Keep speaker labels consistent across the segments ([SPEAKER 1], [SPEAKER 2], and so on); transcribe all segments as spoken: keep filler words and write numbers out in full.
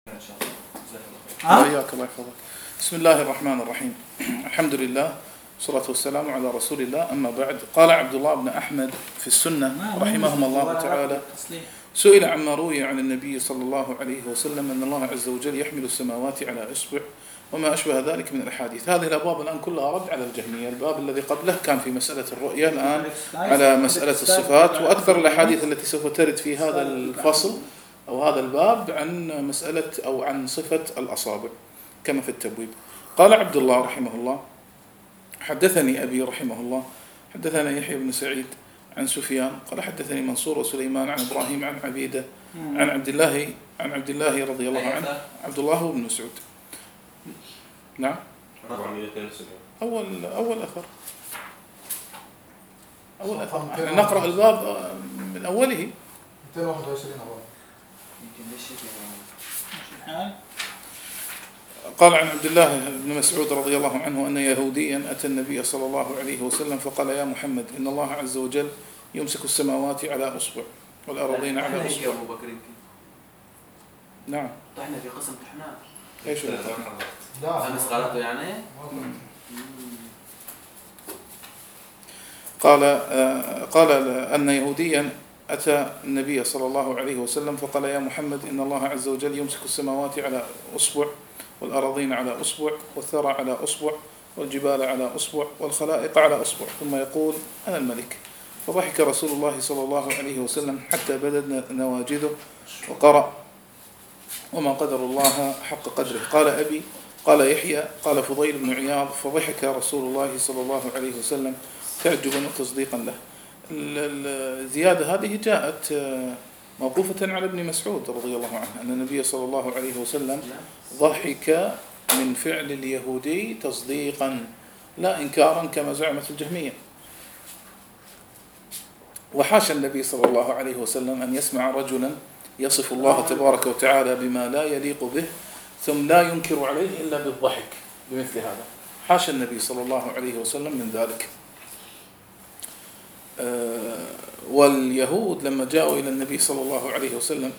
[SPEAKER 1] إن شاء الله.
[SPEAKER 2] وإياك الله يحفظك. بسم الله الرحمن الرحيم. الحمد لله والصلاة والسلام على رسول الله. أما بعد، قال عبد الله بن أحمد في السنة رحمهم الله تعالى: سئل عما روي عن النبي صلى الله عليه وسلم أن الله عز وجل يحمل السماوات على إصبع وما أشبه ذلك من الأحاديث. هذه الأبواب الآن كلها رد على الجهمية. الباب الذي قبله كان في مسألة الرؤية، الآن على مسألة الصفات. وأكثر الأحاديث التي سوف ترد في هذا الفصل أو هذا الباب عن مسألة أو عن صفة الأصابع كما في التبويب. قال عبد الله رحمه الله: حدثني أبي رحمه الله حدثنا يحيى بن سعيد عن سفيان قال حدثني منصور وسليمان عن إبراهيم عن عبيدة عن عبد الله عن عبد الله رضي الله عنه عبد الله بن مسعود. نعم، أول أول أثر أول أثر يعني نقرأ الباب من أوله.
[SPEAKER 3] مئتين وواحد وعشرين
[SPEAKER 2] قال عن عبد الله بن مسعود رضي الله عنه أن يهوديا أتى النبي صلى الله عليه وسلم فقال: يا محمد، إن الله عز وجل يمسك السماوات على أصبع والأرضين على أصبع.
[SPEAKER 1] أبو بكر
[SPEAKER 2] نعم،
[SPEAKER 1] طحنا في قسم طحنا
[SPEAKER 2] ايش هو؟
[SPEAKER 1] خمس قالته يعني.
[SPEAKER 2] قال قال أن يهوديا أتى النبي صلى الله عليه وسلم فقال: يا محمد، إن الله عز وجل يمسك السماوات على أصبع والأراضين على أصبع والثرى على أصبع والجبال على أصبع والخلائق على أصبع، ثم يقول: أنا الملك. فضحك رسول الله صلى الله عليه وسلم حتى بدت نواجذه وقرأ: وما قدر الله حق قدره. قال أبي قال يحيى قال فضيل بن عياض: فضحك رسول الله صلى الله عليه وسلم تعجبا وتصديقا له. الزيادة هذه جاءت موقوفة على ابن مسعود رضي الله عنه أن النبي صلى الله عليه وسلم ضحك من فعل اليهودي تصديقا لا إنكارا كما زعمت الجهمية. وحاشا النبي صلى الله عليه وسلم أن يسمع رجلا يصف الله تبارك وتعالى بما لا يليق به ثم لا ينكر عليه إلا بالضحك بمثل هذا. حاشا النبي صلى الله عليه وسلم من ذلك. واليهود لما جاءوا إلى النبي صلى الله عليه وسلم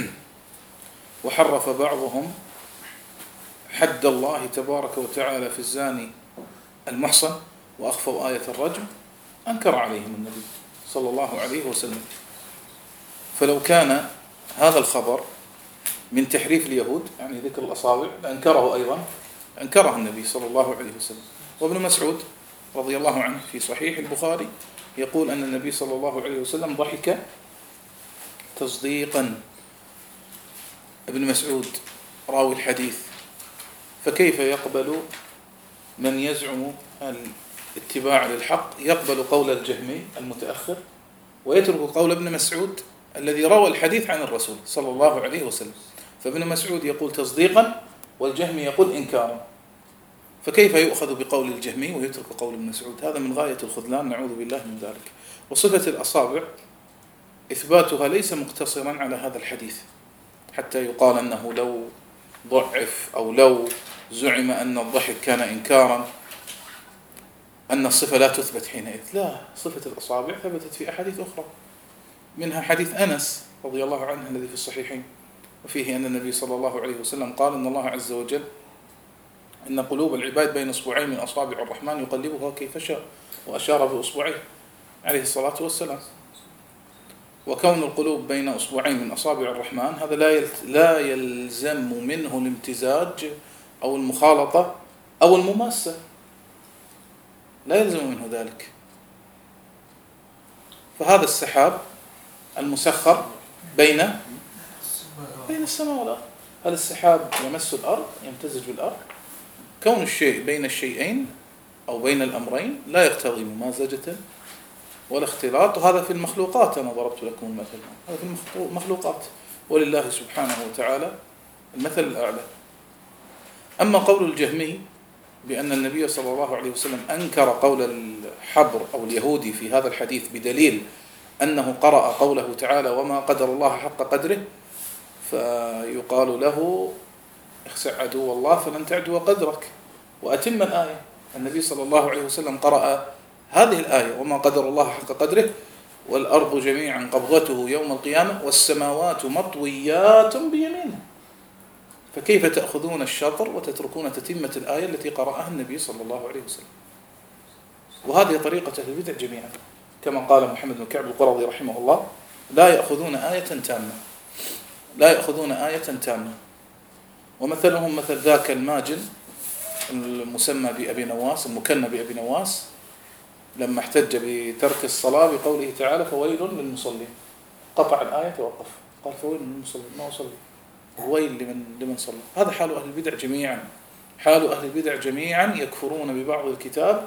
[SPEAKER 2] وحرف بعضهم حد الله تبارك وتعالى في الزاني المحصن وأخفوا آية الرجم، أنكر عليهم النبي صلى الله عليه وسلم. فلو كان هذا الخبر من تحريف اليهود يعني ذكر الأصابع لأنكره أيضا، أنكره النبي صلى الله عليه وسلم. وابن مسعود رضي الله عنه في صحيح البخاري يقول أن النبي صلى الله عليه وسلم ضحك تصديقا. ابن مسعود راوي الحديث، فكيف يقبل من يزعم الاتباع للحق يقبل قول الجهمي المتأخر ويترك قول ابن مسعود الذي روى الحديث عن الرسول صلى الله عليه وسلم؟ فابن مسعود يقول تصديقا والجهمي يقول إنكارا، فكيف يؤخذ بقول الجهمي ويترك قول ابن مسعود؟ هذا من غاية الخذلان، نعوذ بالله من ذلك. وصفة الأصابع إثباتها ليس مقتصرا على هذا الحديث حتى يقال أنه لو ضعف أو لو زعم أن الضحك كان إنكارا أن الصفة لا تثبت حينئذ. لا، صفة الأصابع ثبتت في أحاديث أخرى، منها حديث أنس رضي الله عنه الذي في الصحيحين وفيه أن النبي صلى الله عليه وسلم قال: إن الله عز وجل إن قلوب العباد بين أصبعين من أصابع الرحمن يقلبها كيف شاء، وأشار بأصبعيه عليه الصلاة والسلام. وكون القلوب بين أصبعين من أصابع الرحمن هذا لا لا يلزم منه الامتزاج أو المخالطة أو المماسة، لا يلزم منه ذلك. فهذا السحاب المسخر بين بين السماء والأرض، هل السحاب يمس الأرض يمتزج بالأرض؟ كون الشيء بين الشيئين أو بين الأمرين لا يقتضي ممازجة ولا اختلاط، وهذا في المخلوقات. أنا ضربت لكم المثل، هذا في المخلوقات، ولله سبحانه وتعالى المثل الأعلى. أما قول الجهمي بأن النبي صلى الله عليه وسلم أنكر قول الحبر أو اليهودي في هذا الحديث بدليل أنه قرأ قوله تعالى: وما قدر الله حق قدره، فيقال له: اخسع عدو الله فلن تعدو قدرك، وأتم الآية. النبي صلى الله عليه وسلم قرأ هذه الآية: وما قدر الله حق قدره والأرض جميعا قبضته يوم القيامة والسماوات مطويات بيمينه. فكيف تأخذون الشطر وتتركون تتمة الآية التي قرأها النبي صلى الله عليه وسلم؟ وهذه طريقة أهل البدع جميعا، كما قال محمد بن كعب القرظي رحمه الله: لا يأخذون آية تامة، لا يأخذون آية تامة. ومثلهم مثل ذاك الماجن المسمى بأبي نواس، المكنى بأبي نواس، لما احتج بترك الصلاة بقوله تعالى: فويل للمصلين، قطع الآية ووقف، قال: فويل للمصلين، ما أصلي، ويل لمن لمن صلى. هذا حال أهل البدع جميعا، حال أهل البدع جميعا، يكفرون ببعض الكتاب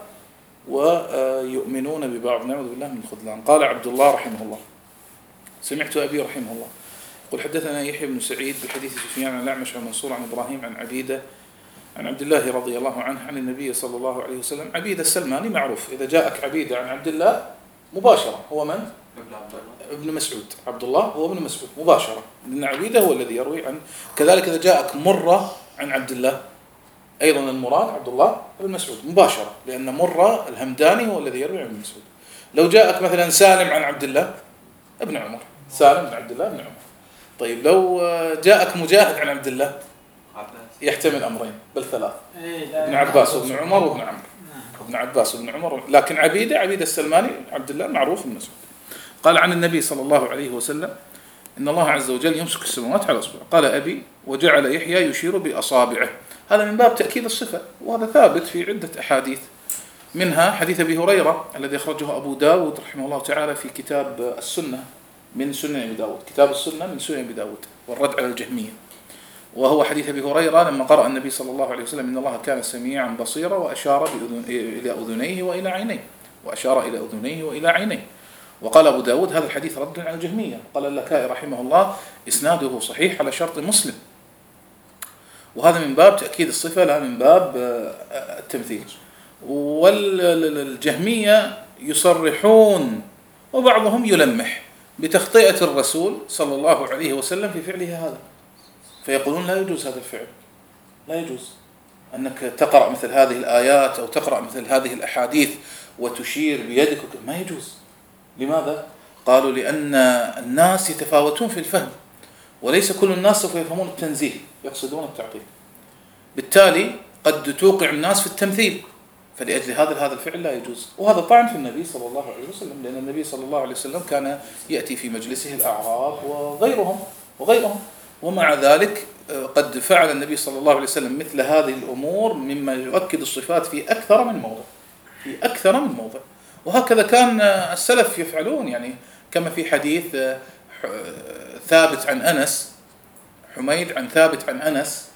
[SPEAKER 2] ويؤمنون ببعض، نعوذ بالله من الخذلان. قال عبد الله رحمه الله: سمعت أبي رحمه الله يقول: حدثنا يحيى بن سعيد بحديث سفيان عن الأعمش عن منصور عن إبراهيم عن عبيدة عن عبد الله رضي الله عنه عن النبي صلى الله عليه وسلم. عبيدة السلماني معروف، إذا جاءك عبيدة عن عبد الله مباشرة هو من؟ ابن مسعود. عبد الله هو ابن مسعود مباشرة، لأن عبيدة هو الذي يروي عن. كذلك إذا جاءك مرة عن عبد الله، أيضا المراد عبد الله بن مسعود مباشرة، لأن مرة الهمداني هو الذي يروي عن ابن مسعود. لو جاءك مثلا سالم عن عبد الله ابن عمر، سالم بن عبد الله بن عمر. طيب لو جاءك مجاهد عن عبد الله يحتمل أمرين بل ثلاث: ابن عباس وابن عمر وابن عمرو، ابن عباس وابن عمر. لكن عبيدة عبيدة السلماني عبد الله معروف بن مسعود. قال عن النبي صلى الله عليه وسلم: إن الله عز وجل يمسك السماوات على أصبع. قال أبي: وجعل يحيى يشير بأصابعه. هذا من باب تأكيد الصفة، وهذا ثابت في عدة أحاديث، منها حديث أبي هريرة الذي أخرجه أبو داود رحمه الله تعالى في كتاب السنة من سنن أبي داود، كتاب السنة من سنن أبي داود والرد على الجهمية. وهو حديث أبي هريرة لما قرأ النبي صلى الله عليه وسلم: إن الله كان سميعا بصيرا، وأشار بأذن إلى أذنيه وإلى عينيه، وأشار إلى أذنيه وإلى عينيه. وقال أبو داود: هذا الحديث رد على الجهمية. قال اللكائي رحمه الله: إسناده صحيح على شرط مسلم. وهذا من باب تأكيد الصفة لا من باب التمثيل. والجهمية يصرحون وبعضهم يلمح بتخطئة الرسول صلى الله عليه وسلم في فعله هذا، فيقولون لا يجوز هذا الفعل، لا يجوز أنك تقرأ مثل هذه الآيات أو تقرأ مثل هذه الأحاديث وتشير بيدك، ما يجوز. لماذا؟ قالوا: لأن الناس يتفاوتون في الفهم، وليس كل الناس سوف يفهمون التنزيه، يقصدون التعطيل، بالتالي قد توقع الناس في التمثيل، فلأجل هذا هذا الفعل لا يجوز. وهذا طعن في النبي صلى الله عليه وسلم، لأن النبي صلى الله عليه وسلم كان يأتي في مجلسه الأعراب وغيرهم وغيرهم ومع ذلك قد فعل النبي صلى الله عليه وسلم مثل هذه الأمور مما يؤكد الصفات في أكثر من موضع، في أكثر من موضع. وهكذا كان السلف يفعلون، يعني كما في حديث ثابت عن أنس، حميد عن ثابت عن أنس،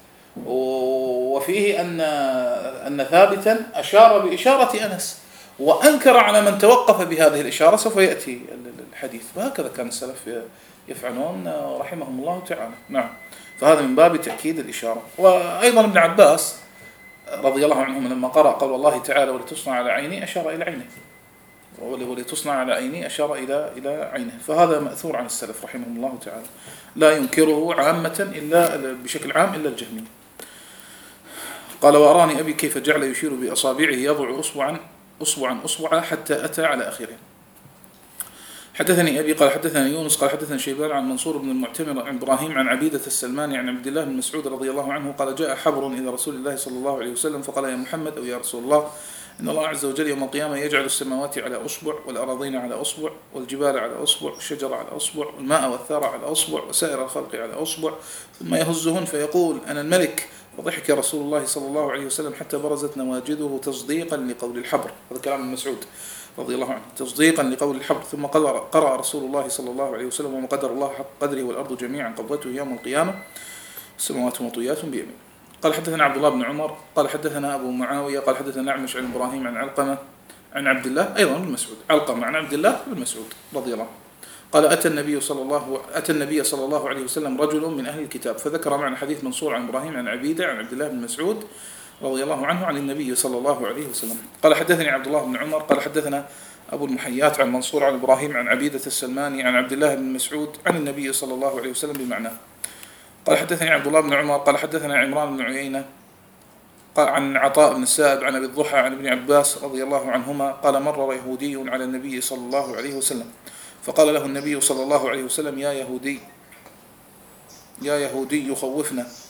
[SPEAKER 2] وفيه أن أن ثابتا أشار بإشارة أنس وأنكر على من توقف بهذه الإشارة، سوف يأتي الحديث. وهكذا كان السلف يفعلون رحمهم الله تعالى. نعم، فهذا من باب تأكيد الإشارة. وأيضا ابن عباس رضي الله عنهم لما قرأ قول الله تعالى: ولتصنع على عيني، أشار إلى عينه، ولتصنع على عيني أشار إلى إلى عينه. فهذا مأثور عن السلف رحمهم الله تعالى، لا ينكره عامة إلا بشكل عام إلا الجهمية. قال: وأراني أبي كيف جعل يشير بأصابعه يضع أصبعا أصبعا أصبعا حتى أتى على آخره. حدثني أبي قال حدثنا يونس قال حدثنا شيبان عن منصور بن المعتمر عن إبراهيم عن عبيدة السلماني عن عبد الله بن مسعود رضي الله عنه قال: جاء حبر إلى رسول الله صلى الله عليه وسلم فقال: يا محمد، أو يا رسول الله، إن الله عز وجل يوم القيامة يجعل السماوات على أصبع، والأراضين على أصبع، والجبال على أصبع، والشجر على أصبع، والماء والثرى على أصبع، وسائر الخلق على أصبع، ثم يهزهن فيقول: أنا الملك. فضحك رسول الله صلى الله عليه وسلم حتى برزت نواجذه تصديقا لقول الحبر. هذا كلام ابن مسعود رضي الله عنه، تصديقا لقول الحبر. ثم قرأ رسول الله صلى الله عليه وسلم: وما قدر الله حق قدره، والأرض جميعا قبضته يوم القيامة، السماوات مطويات بيمين. قال حدثنا عبد الله بن عمر قال حدثنا أبو معاوية قال حدثنا أعمش عن إبراهيم عن علقمة عن عبد الله أيضا بن مسعود، علقمة عن عبد الله بن مسعود رضي الله عنه قال: أتى النبي صلى الله أتى النبي صلى الله عليه وسلم رجل من أهل الكتاب، فذكر معنى حديث منصور عن إبراهيم عن عبيدة عن عبد الله بن مسعود رضي الله عنه عن النبي صلى الله عليه وسلم. قال: حدثني عبد الله بن عمر قال حدثنا أبو المحيات عن منصور عن إبراهيم عن عبيدة السلماني عن عبد الله بن مسعود عن النبي صلى الله عليه وسلم بمعناه. قال: حدثني عبد الله بن عمر قال حدثنا عمران بن عيينة قال عن عطاء بن السائب عن أبي الضحى عن ابن عباس رضي الله عنهما قال: مر يهودي على النبي صلى الله عليه وسلم فقال له النبي صلى الله عليه وسلم: يا يهودي يا يهودي يخوفنا.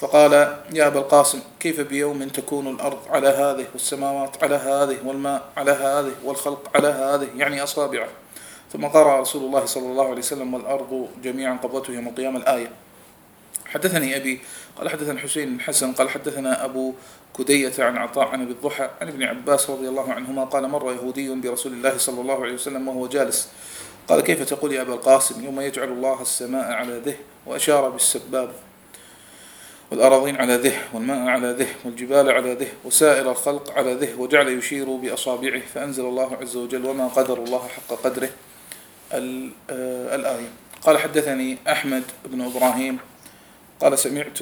[SPEAKER 2] فقال يا أبا القاسم كيف بيوم تكون الأرض على هذه والسماوات على هذه والماء على هذه والخلق على هذه، يعني أصابعه. ثم قرأ رسول الله صلى الله عليه وسلم والأرض جميعا قبضته يوم القيامة الآية. حدثني أبي قال حدثنا حسين بن حسن قال حدثنا أبو كدية عن عطاء عن أبي الضحى عن ابن عباس رضي الله عنهما قال مر يهودي برسول الله صلى الله عليه وسلم وهو جالس قال كيف تقول يا أبا القاسم يوم يجعل الله السماء على ذه، وأشار بالسباب، والأراضين على ذه، والماء على ذه، والجبال على ذه، وسائر الخلق على ذه، وجعل يشير بأصابعه، فأنزل الله عز وجل وما قدر الله حق قدره الآية. قال حدثني أحمد بن إبراهيم قال سمعت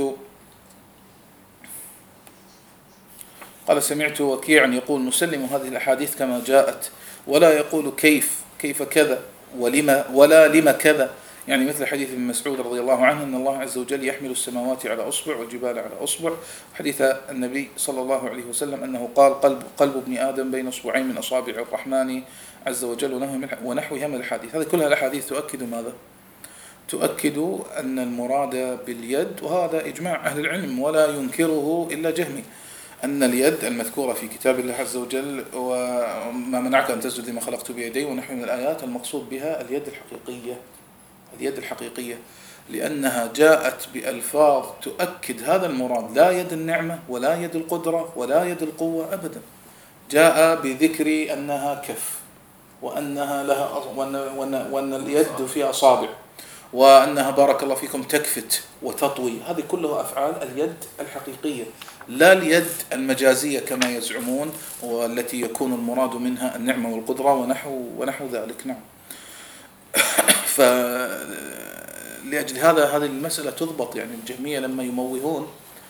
[SPEAKER 2] قال سمعت وكيعا يقول نسلم هذه الأحاديث كما جاءت، ولا يقول كيف كيف كذا ولما ولا لما كذا، يعني مثل حديث ابن مسعود رضي الله عنه أن الله عز وجل يحمل السماوات على أصبع والجبال على أصبع، حديث النبي صلى الله عليه وسلم أنه قال قلب, قلب ابن آدم بين أصبعين من أصابع الرحمن عز وجل ونحوها من الحديث. هذه كلها الأحاديث تؤكد ماذا؟ تؤكد أن المراد باليد، وهذا إجماع أهل العلم ولا ينكره إلا جهمي، أن اليد المذكورة في كتاب الله عز وجل وما منعك أن تسجد لما خلقت بيدي ونحو من الآيات المقصود بها اليد الحقيقية، اليد الحقيقية لأنها جاءت بألفاظ تؤكد هذا المراد، لا يد النعمة ولا يد القدرة ولا يد القوة أبدا، جاء بذكر أنها كف وأنها لها وأن, وأن, وأن اليد فيها أصابع وأنها بارك الله فيكم تكفت وتطوي، هذه كلها أفعال اليد الحقيقية لا اليد المجازية كما يزعمون، والتي يكون المراد منها النعمة والقدرة ونحو ونحو ذلك. نعم. فلأجل هذا هذه المسألة تضبط، يعني الجهمية لما يموهون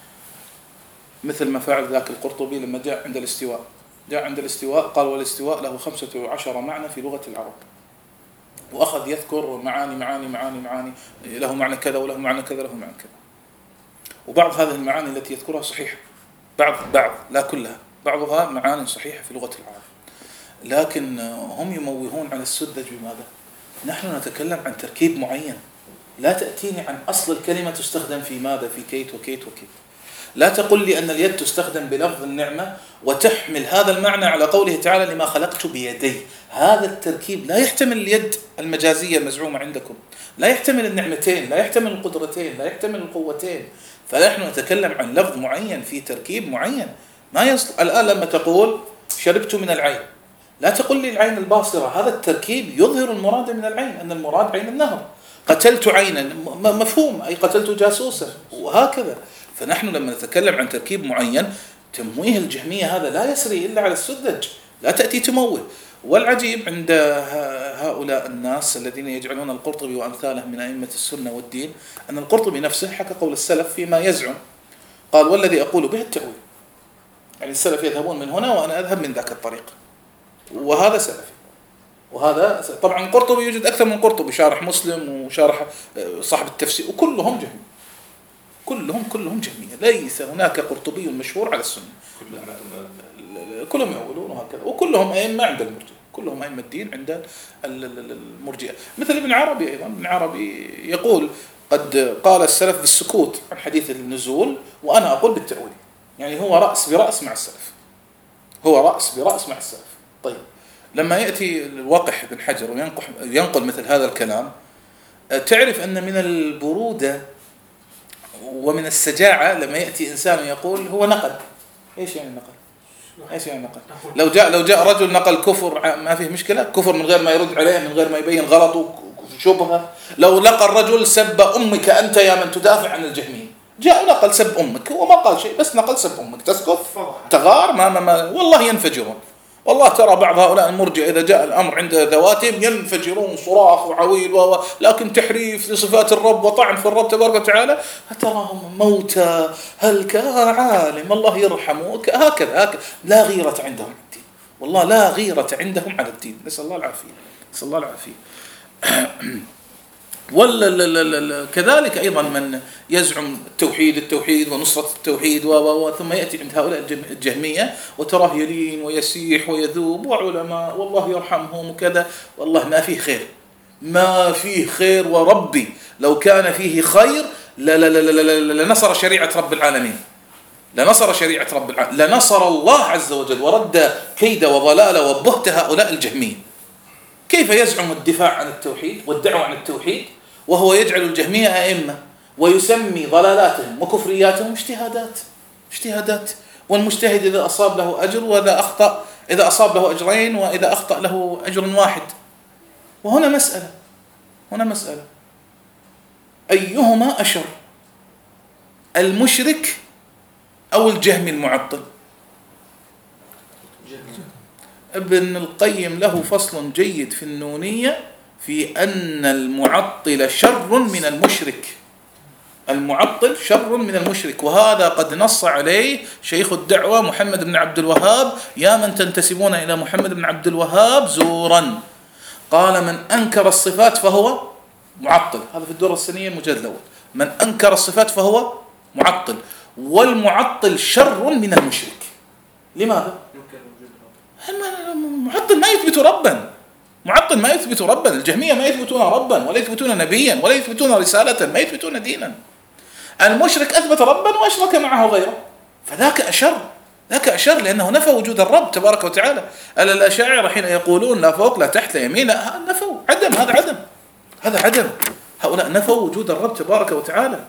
[SPEAKER 2] مثل ما فعل ذاك القرطبي لما جاء عند الاستواء، جاء عند الاستواء قال والاستواء له خمسة عشر معنى في لغة العرب، وأخذ يذكر معاني معاني معاني معاني له معنى كذا وله معنى كذا له معنى كذا، وبعض هذه المعاني التي يذكرها صحيحة، بعض بعض لا كلها، بعضها معاني صحيحة في لغة العرب، لكن هم يموهون على السذج بماذا؟ نحن نتكلم عن تركيب معين، لا تأتيني عن أصل الكلمة تستخدم في ماذا، في كيت وكيت وكيت، لا تقل لي أن اليد تستخدم بلفظ النعمة وتحمل هذا المعنى على قوله تعالى لما خلقت بيدي، هذا التركيب لا يحتمل اليد المجازية المزعومة عندكم، لا يحتمل النعمتين، لا يحتمل القدرتين، لا يحتمل القوتين، فنحن نتكلم عن لفظ معين في تركيب معين ما يصل. الآن لما تقول شربت من العين لا تقل لي العين الباصرة، هذا التركيب يظهر المراد من العين، أن المراد عين النهر. قتلت عينا مفهوم أي قتلت جاسوسا، وهكذا. فنحن لما نتكلم عن تركيب معين تمويه الجهمية هذا لا يسري إلا على السذج، لا تأتي تموه. والعجيب عند هؤلاء الناس الذين يجعلون القرطبي وأمثاله من أئمة السنة والدين أن القرطبي نفسه حكى قول السلف فيما يزعم، قال والذي أقول به التأويل، يعني السلف يذهبون من هنا وأنا أذهب من ذاك الطريق، وهذا سلفي وهذا سلفي. طبعا القرطبي يوجد أكثر من قرطبي، شارح مسلم وشارح صاحب التفسير، وكلهم جهمي، كلهم كلهم جهمية، ليس هناك قرطبي مشهور على السنة، كلهم يقولون هكذا، وكلهم أئمة عند المرجئة، كلهم أئمة الدين عند المرجئة. مثل ابن عربي أيضا، ابن عربي يقول قد قال السلف بالسكوت عن حديث النزول وأنا أقول بالتأويل، يعني هو رأس برأس مع السلف، هو رأس برأس مع السلف. طيب لما يأتي الوقح بن حجر وينقل مثل هذا الكلام تعرف أن من البرودة ومن السجاعة لما يأتي إنسان يقول هو نقل. إيش يعني نقل؟ إيش يعني نقل؟ لو جاء لو جاء رجل نقل كفر ما فيه مشكلة، كفر من غير ما يرد عليه، من غير ما يبين غلطه وشبهه. لو لقى الرجل سب أمك أنت يا من تدافع عن الجهميين، جاء ونقل سب أمك، هو ما قال شيء بس نقل سب أمك، تسكت؟ تغار؟ ما, ما, ما والله ينفجرون. والله ترى بعض هؤلاء المرجئة إذا جاء الأمر عند ذواتهم ينفجرون صراخ وعويل و... لكن تحريف لصفات الرب وطعن في الرب تبارك وتعالى، تراهم موتى هلك عالم الله يرحمه، هكذا هكذا، لا غيرة عندهم على الدين، والله لا غيرة عندهم على الدين، نسأل الله العافية، نسأل الله العافية. ولا كذلك أيضا من يزعم التوحيد التوحيد ونصرة التوحيد و ثم يأتي عند هؤلاء الجهمية وتراه يلين ويسيح ويذوب وعلماء والله يرحمهم وكذا، والله ما فيه خير، ما فيه خير، وربي لو كان فيه خير لا لا لا لا لا لا لنصر شريعة رب العالمين، لنصر شريعة رب العالمين، لنصر الله عز وجل ورد كيد وضلال وبهت هؤلاء الجهمية. كيف يزعم الدفاع عن التوحيد والدعوة عن التوحيد وهو يجعل الجهمية أئمة ويسمي ضلالاتهم وكفرياتهم اجتهادات اجتهادات والمجتهد إذا أصاب له أجر وإذا أخطأ إذا أصاب له أجرين وإذا أخطأ له أجر واحد. وهنا مسألة هنا مسألة أيهما أشر، المشرك أو الجهمي المعطل؟ ابن القيم له فصل جيد في النونية في أن المعطل شر من المشرك، المعطل شر من المشرك، وهذا قد نص عليه شيخ الدعوة محمد بن عبد الوهاب: يا من تنتسبون إلى محمد بن عبد الوهاب زورا. قال: من أنكر الصفات فهو معطل. هذا في الدورة السنية المجلد الأول. من أنكر الصفات فهو معطل، والمعطل شر من المشرك. لماذا؟ معطل ما يثبت ربا، معطل ما يثبت ربا. الجهمية ما يثبتون ربا ولا يثبتون نبيا ولا يثبتون رسالة، ما يثبتون دينا. المشرك أثبت ربا وأشرك معه غيره، فذاك أشر، ذاك أشر لأنه نفى وجود الرب تبارك وتعالى. ألا الأشاعرة حين يقولون لا فوق لا تحت لا يمين لا نفوا عدم، هذا عدم، هذا عدم. هؤلاء نفوا وجود الرب تبارك وتعالى.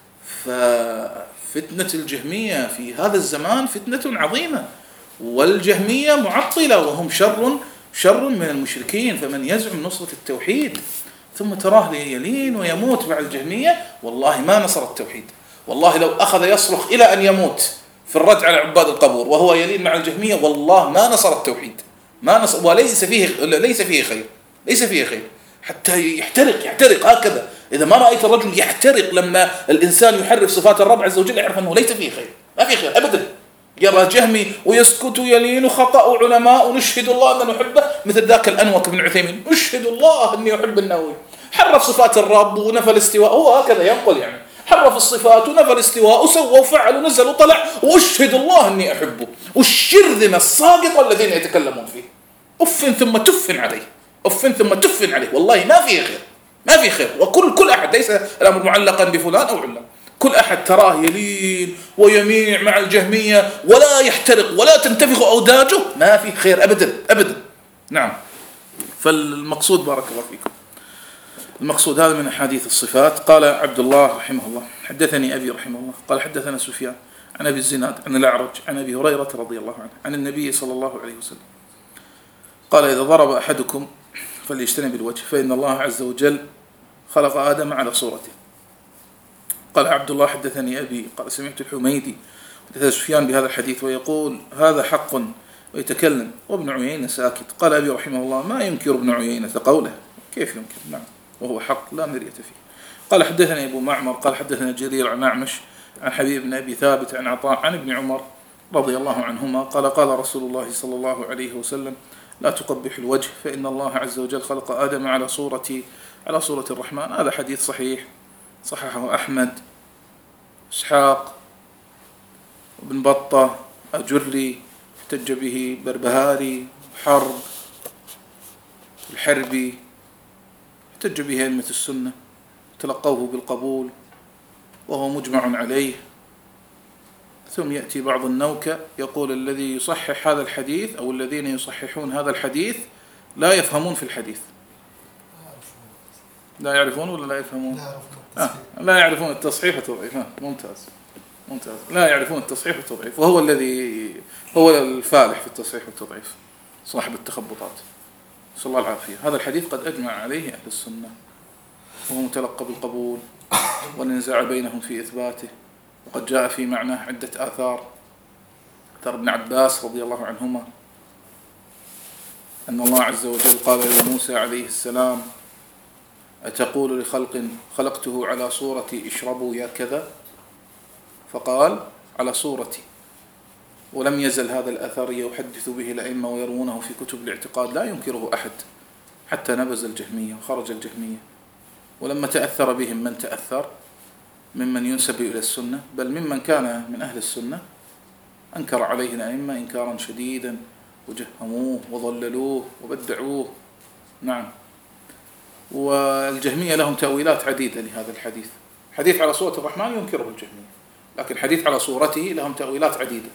[SPEAKER 2] ففتنة الجهمية في هذا الزمان فتنة عظيمة، والجهمية معطلة وهم شر شر من المشركين. فمن يزعم نصرة التوحيد ثم تراه يلين ويموت مع الجهمية، والله ما نصر التوحيد. والله لو أخذ يصرخ إلى أن يموت في الرد على عباد القبور وهو يلين مع الجهمية، والله ما نصر التوحيد، ما نصر، وليس فيه ليس فيه خير، ليس فيه خير حتى يحترق يحترق هكذا. إذا ما رأيت الرجل يحترق لما الإنسان يحرف صفات الرب عز وجل، يعرف أنه ليس فيه خير، ما فيه خير أبدا. يرى جهمي ويسكت يلين خطأ علماء ونشهد الله أن نحبه، مثل ذاك الأنوك بن عثيمين: أشهد الله أني أحب النووي. حرف صفات الرب ونفى الاستواء، هو هكذا ينقل يعني، حرف الصفات ونفى الاستواء وسوى وفعل ونزل وطلع، وأشهد الله أني أحبه. والشرذمة الساقطة الذين يتكلمون فيه، أف ثم تف عليه، أف ثم تف عليه. والله ما فيه خير، ما فيه خير. وكل كل أحد، ليس الأمر معلقا بفلان أو علان، كل أحد تراه يلين ويميع مع الجهمية ولا يحترق ولا تنتفخ أوداجه، ما فيه خير أبدا أبدا. نعم. فالمقصود بارك الله فيكم، المقصود هذا من أحاديث الصفات. قال عبد الله رحمه الله: حدثني أبي رحمه الله قال حدثنا سفيان عن أبي الزناد عن الأعرج عن أبي هريرة رضي الله عنه عن النبي صلى الله عليه وسلم قال: إذا ضرب أحدكم فليجتنب الوجه، فإن الله عز وجل خلق آدم على صورته. قال عبد الله: حدثني أبي قال سمعت الحميدي حدث سفيان بهذا الحديث ويقول هذا حق ويتكلم وابن عيينة ساكت. قال أبي رحمه الله: ما ينكر ابن عيينة قوله، كيف ينكر؟ نعم وهو حق لا مرية فيه. قال حدثني أبو معمر قال حدثنا جرير عن أعمش عن حبيب بن أبي ثابت عن عطاء عن ابن عمر رضي الله عنهما قال: قال رسول الله صلى الله عليه وسلم: لا تقبح الوجه، فإن الله عز وجل خلق آدم على صورة على صورة الرحمن. هذا حديث صحيح، صححه أحمد، إسحاق بن بطة، أجري، احتج به بربهاري، حرب الحربي، احتج به أئمة السنة، تلقوه بالقبول وهو مجمع عليه. ثم يأتي بعض النوكة يقول الذي يصحح هذا الحديث أو الذين يصححون هذا الحديث لا يفهمون في الحديث. لا يعرفون ولا لا يفهمون؟ آه. لا يعرفون التصحيح والتضعيف. آه. ممتاز ممتاز. لا يعرفون التصحيح والتضعيف، وهو الذي هو الفالح في التصحيح والتضعيف، صاحب التخبطات، صلى الله العافية. هذا الحديث قد أجمع عليه أهل السنة وهو متلقى بالقبول والنزاع بينهم في إثباته، وقد جاء في معناه عدة آثار. أثر ابن عباس رضي الله عنهما أن الله عز وجل قال لموسى عليه السلام: أتقول لخلق خلقته على صورتي اشربوا يا كذا؟ فقال: على صورتي. ولم يزل هذا الأثر يحدث به الأئمة ويروونه في كتب الاعتقاد، لا ينكره أحد، حتى نبذ الجهمية وخرج الجهمية. ولما تأثر بهم من تأثر ممن ينسب إلى السنة، بل ممن كان من أهل السنة، أنكر عليه الأئمة إنكارا شديدا وجهموه وضللوه وبدعوه. نعم. والجهمية لهم تأويلات عديدة لهذا الحديث، حديث على صورة الرحمن ينكره الجهمية، لكن حديث على صورته لهم تأويلات عديدة.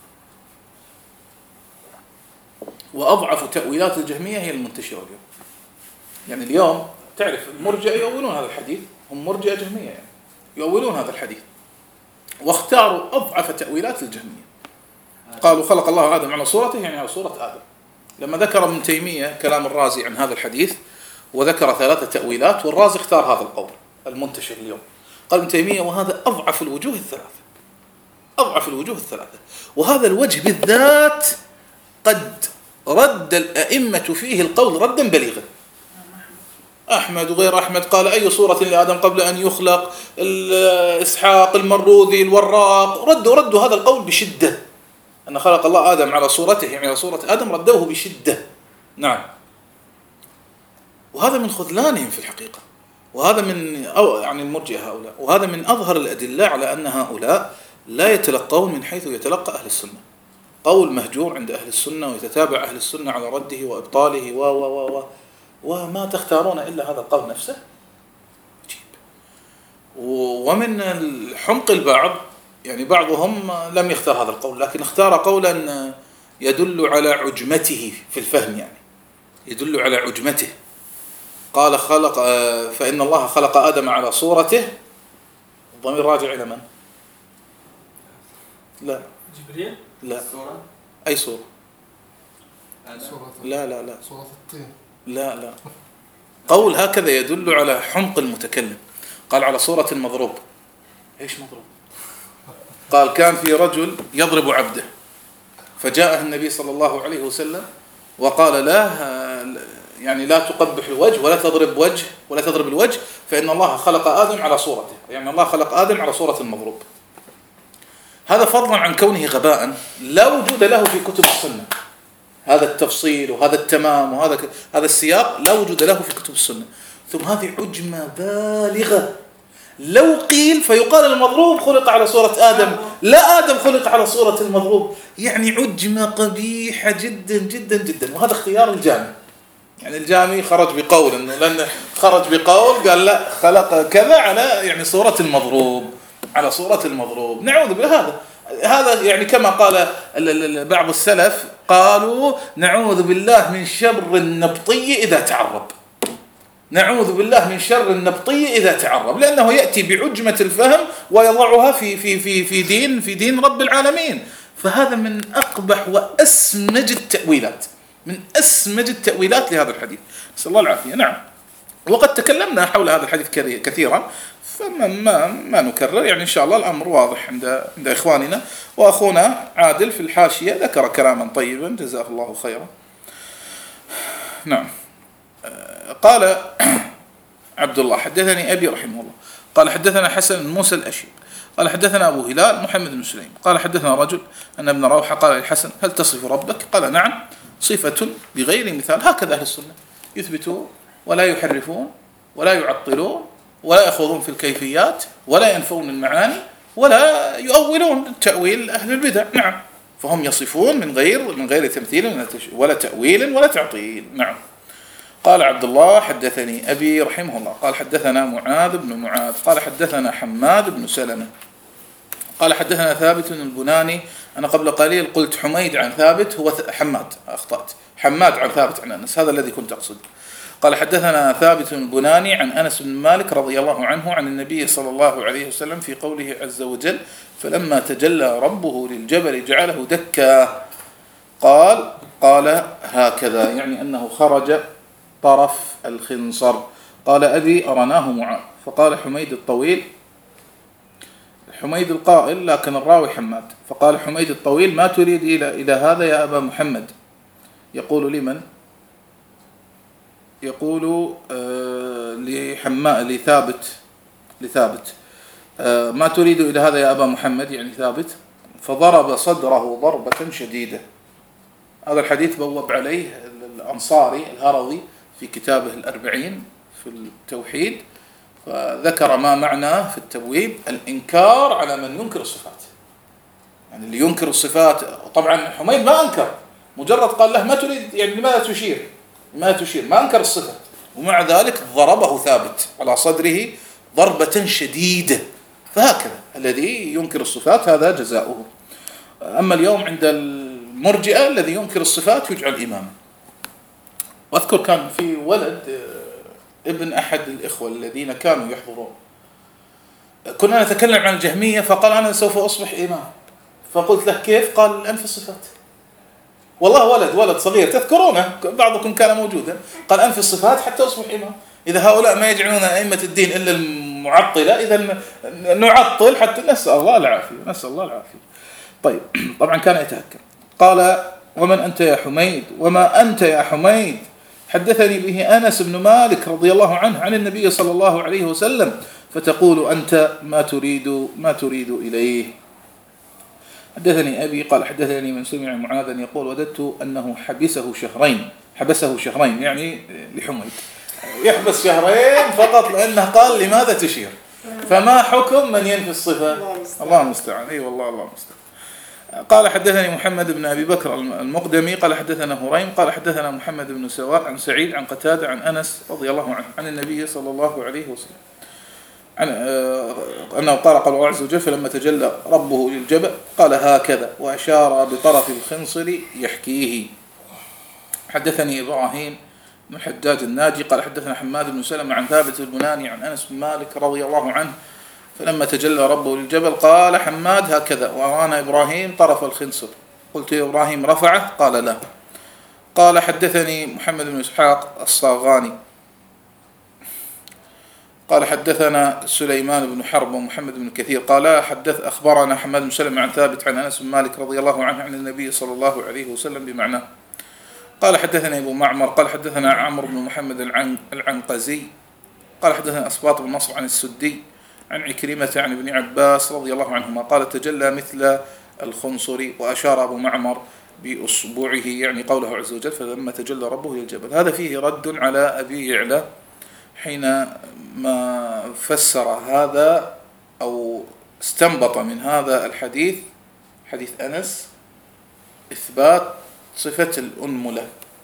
[SPEAKER 2] وأضعف تأويلات الجهمية هي المنتشرة اليوم. يعني اليوم تعرف المرجئة يؤولون هذا الحديث، هم مرجئة جهمية يعني يؤولون هذا الحديث، واختاروا أضعف تأويلات الجهمية. قالوا خلق الله آدم على صورته يعني على صورة آدم. لما ذكر ابن تيمية كلام الرازي عن هذا الحديث وذكر ثلاثة تأويلات، والرازي اختار هذا القول المنتشر اليوم. قال ابن تيمية وهذا أضعف الوجوه الثلاثة، أضعف الوجوه الثلاثة، وهذا الوجه بالذات قد رد الأئمة فيه القول ردا بليغا. أحمد وغير أحمد قال أي صورة لآدم قبل أن يخلق، إسحاق المروذي الوراق ردوا ردوا هذا القول بشدة، أن خلق الله آدم على صورته يعني على صورة آدم، ردوه بشدة. نعم. وهذا من خذلانهم في الحقيقة، وهذا من أو يعني المرجئة هؤلاء، وهذا من أظهر الأدلة على أن هؤلاء لا يتلقون من حيث يتلقى أهل السنة. قول مهجور عند أهل السنة، ويتتابع أهل السنة على رده وإبطاله و و و و وما تختارون إلا هذا القول نفسه. عجيب. ومن الحمق البعض يعني بعضهم لم يختار هذا القول، لكن اختار قولا يدل على عجمته في الفهم، يعني يدل على عجمته. قال خلق فإن الله خلق آدم على صورته، الضمير راجع إلى من؟ لا
[SPEAKER 3] جبريل؟
[SPEAKER 2] لا.
[SPEAKER 1] الصورة؟
[SPEAKER 2] أي صورة؟
[SPEAKER 3] صورة
[SPEAKER 2] لا لا لا
[SPEAKER 3] صورة الطين.
[SPEAKER 2] لا لا قول هكذا يدل على حمق المتكلم. قال على صورة المضروب. إيش مضروب؟ قال كان في رجل يضرب عبده، فجاءه النبي صلى الله عليه وسلم وقال له يعني لا تقبح الوجه ولا تضرب وجه ولا تضرب الوجه، فإن الله خلق آدم على صورته، يعني الله خلق آدم على صورة المضروب. هذا فضلا عن كونه غباء لا وجود له في كتب السنة، هذا التفصيل وهذا التمام وهذا ك... هذا السياق لا وجود له في كتب السنة. ثم هذه عجمة بالغة. لو قيل فيقال المضروب خلق على صورة آدم، لا آدم خلق على صورة المضروب، يعني عجمة قبيحة جدا جدا جدا. وهذا اختيار الجامي، يعني الجامي خرج بقول انه لأن خرج بقول قال لا خلق كذا على يعني صورة المضروب، على صورة المضروب. نعوذ بالله. هذا هذا يعني كما قال بعض السلف قالوا نعوذ بالله من شر النبطي إذا تعرب، نعوذ بالله من شر النبطي إذا تعرب، لأنه يأتي بعجمة الفهم ويضعها في في في في دين في دين رب العالمين. فهذا من أقبح وأسمج التأويلات، من أسمج التأويلات لهذا الحديث، نسأل الله العافية. نعم. وقد تكلمنا حول هذا الحديث كثيرا، فما ما, ما نكرر، يعني إن شاء الله الأمر واضح عند عند إخواننا. وأخونا عادل في الحاشية ذكر كلاما طيبا جزاه الله خيرا. نعم. قال عبد الله حدثني أبي رحمه الله قال حدثنا حسن بن موسى الأشيب قال حدثنا أبو هلال محمد بن سليم قال حدثنا رجل أن ابن روحة قال للحسن هل تصف ربك؟ قال نعم صفة بغير مثال. هكذا أهل السنة يثبتون ولا يحرفون ولا يعطلون ولا يخوضون في الكيفيات ولا ينفون المعاني ولا يؤولون تأويل أهل البدع. نعم. فهم يصفون من غير من غير تمثيل ولا تأويل ولا تعطيل. نعم. قال عبد الله حدثني أبي رحمه الله قال حدثنا معاذ بن معاذ قال حدثنا حماد بن سلمة قال حدثنا ثابت البناني. أنا قبل قليل قلت حميد عن ثابت، هو حماد، أخطأت، حماد عن ثابت عن أنس، هذا الذي كنت أقصد. قال حدثنا ثابت البناني عن أنس بن مالك رضي الله عنه عن النبي صلى الله عليه وسلم في قوله عز وجل فلما تجلى ربه للجبل جعله دكا قال قال هكذا، يعني أنه خرج طرف الخنصر. قال أبي أرناه معاذ. فقال حميد الطويل، حميد القائل لكن الراوي حماد، فقال حميد الطويل ما تريد إلى إلى هذا يا أبا محمد؟ يقول لمن؟ يقول آه لحماء لثابت لثابت آه ما تريد إلى هذا يا أبا محمد، يعني ثابت. فضرب صدره ضربة شديدة. هذا الحديث بوب عليه الأنصاري الهروي في كتابه الأربعين في التوحيد، فذكر ما معناه في التبويب الإنكار على من ينكر الصفات. يعني اللي ينكر الصفات، طبعا حميد ما أنكر، مجرد قال له ما تريد، يعني لماذا تشير ما تشير، ما أنكر الصفات، ومع ذلك ضربه ثابت على صدره ضربة شديدة. فهكذا الذي ينكر الصفات هذا جزاؤه. أما اليوم عند المرجئة الذي ينكر الصفات يجعل إماما. وأذكر كان في ولد ابن أحد الإخوة الذين كانوا يحضرون، كنا نتكلم عن الجهمية فقال أنا سوف أصبح إمام. فقلت له كيف؟ قال أنفي الصفات. والله ولد ولد صغير تذكرونه، بعضكم كان موجودا. قال أنفي الصفات حتى أصبح إمام. إذا هؤلاء ما يجعلون أئمة الدين إلا المعطلة، إذا نعطل حتى نسأل الله العافية، نسأل الله العافية. طيب طبعا كان يتهكم. قال ومن أنت يا حميد؟ وما أنت يا حميد؟ حدثني به أنس بن مالك رضي الله عنه عن النبي صلى الله عليه وسلم، فتقول أنت ما تريد ما تريد إليه. حدثني أبي قال حدثني من سمع معاذا يقول وددت أنه حبسه شهرين، حبسه شهرين يعني لحميد، يحبس شهرين فقط لأنه قال لماذا تشير؟ فما حكم من ينفي الصفة؟ الله المستعان. اي والله الله المستعان. قال حدثني محمد بن أبي بكر المقدمي قال حدثنا هريم قال حدثنا محمد بن سواء عن سعيد عن قتادة عن أنس رضي الله عنه عن النبي صلى الله عليه وسلم عن أنه قال قال الله عز وجل فلما تجلى ربه للجبل قال هكذا وأشار بطرف الخنصر يحكيه. حدثني إبراهيم بن الحجاج الناجي قال حدثنا حماد بن سلمة عن ثابت البناني عن أنس بن مالك رضي الله عنه فلما تجلى ربه للجبل قال حماد هكذا وأرانا إبراهيم طرف الخنصر. قلت يا إبراهيم رفعه؟ قال لا. قال حدثني محمد بن إسحاق الصاغاني قال حدثنا سليمان بن حرب ومحمد بن كثير قال حدث أخبرنا حماد بن سلمة عن ثابت عن أنس بن مالك رضي الله عنه عن النبي صلى الله عليه وسلم بمعناه. قال حدثنا أبو معمر قال حدثنا عمرو بن محمد العنقزي قال حدثنا أسباط بن نصر عن السدي عن عكرمة عن ابن عباس رضي الله عنهما قال تجلى مثل الخنصر وأشار أبو معمر بأصبعه يعني قوله عز وجل فلما تجلى ربه للجبل. هذا فيه رد على أبي يعلى حينما فسر هذا أو استنبط من هذا الحديث حديث أنس إثبات صفة الأنملة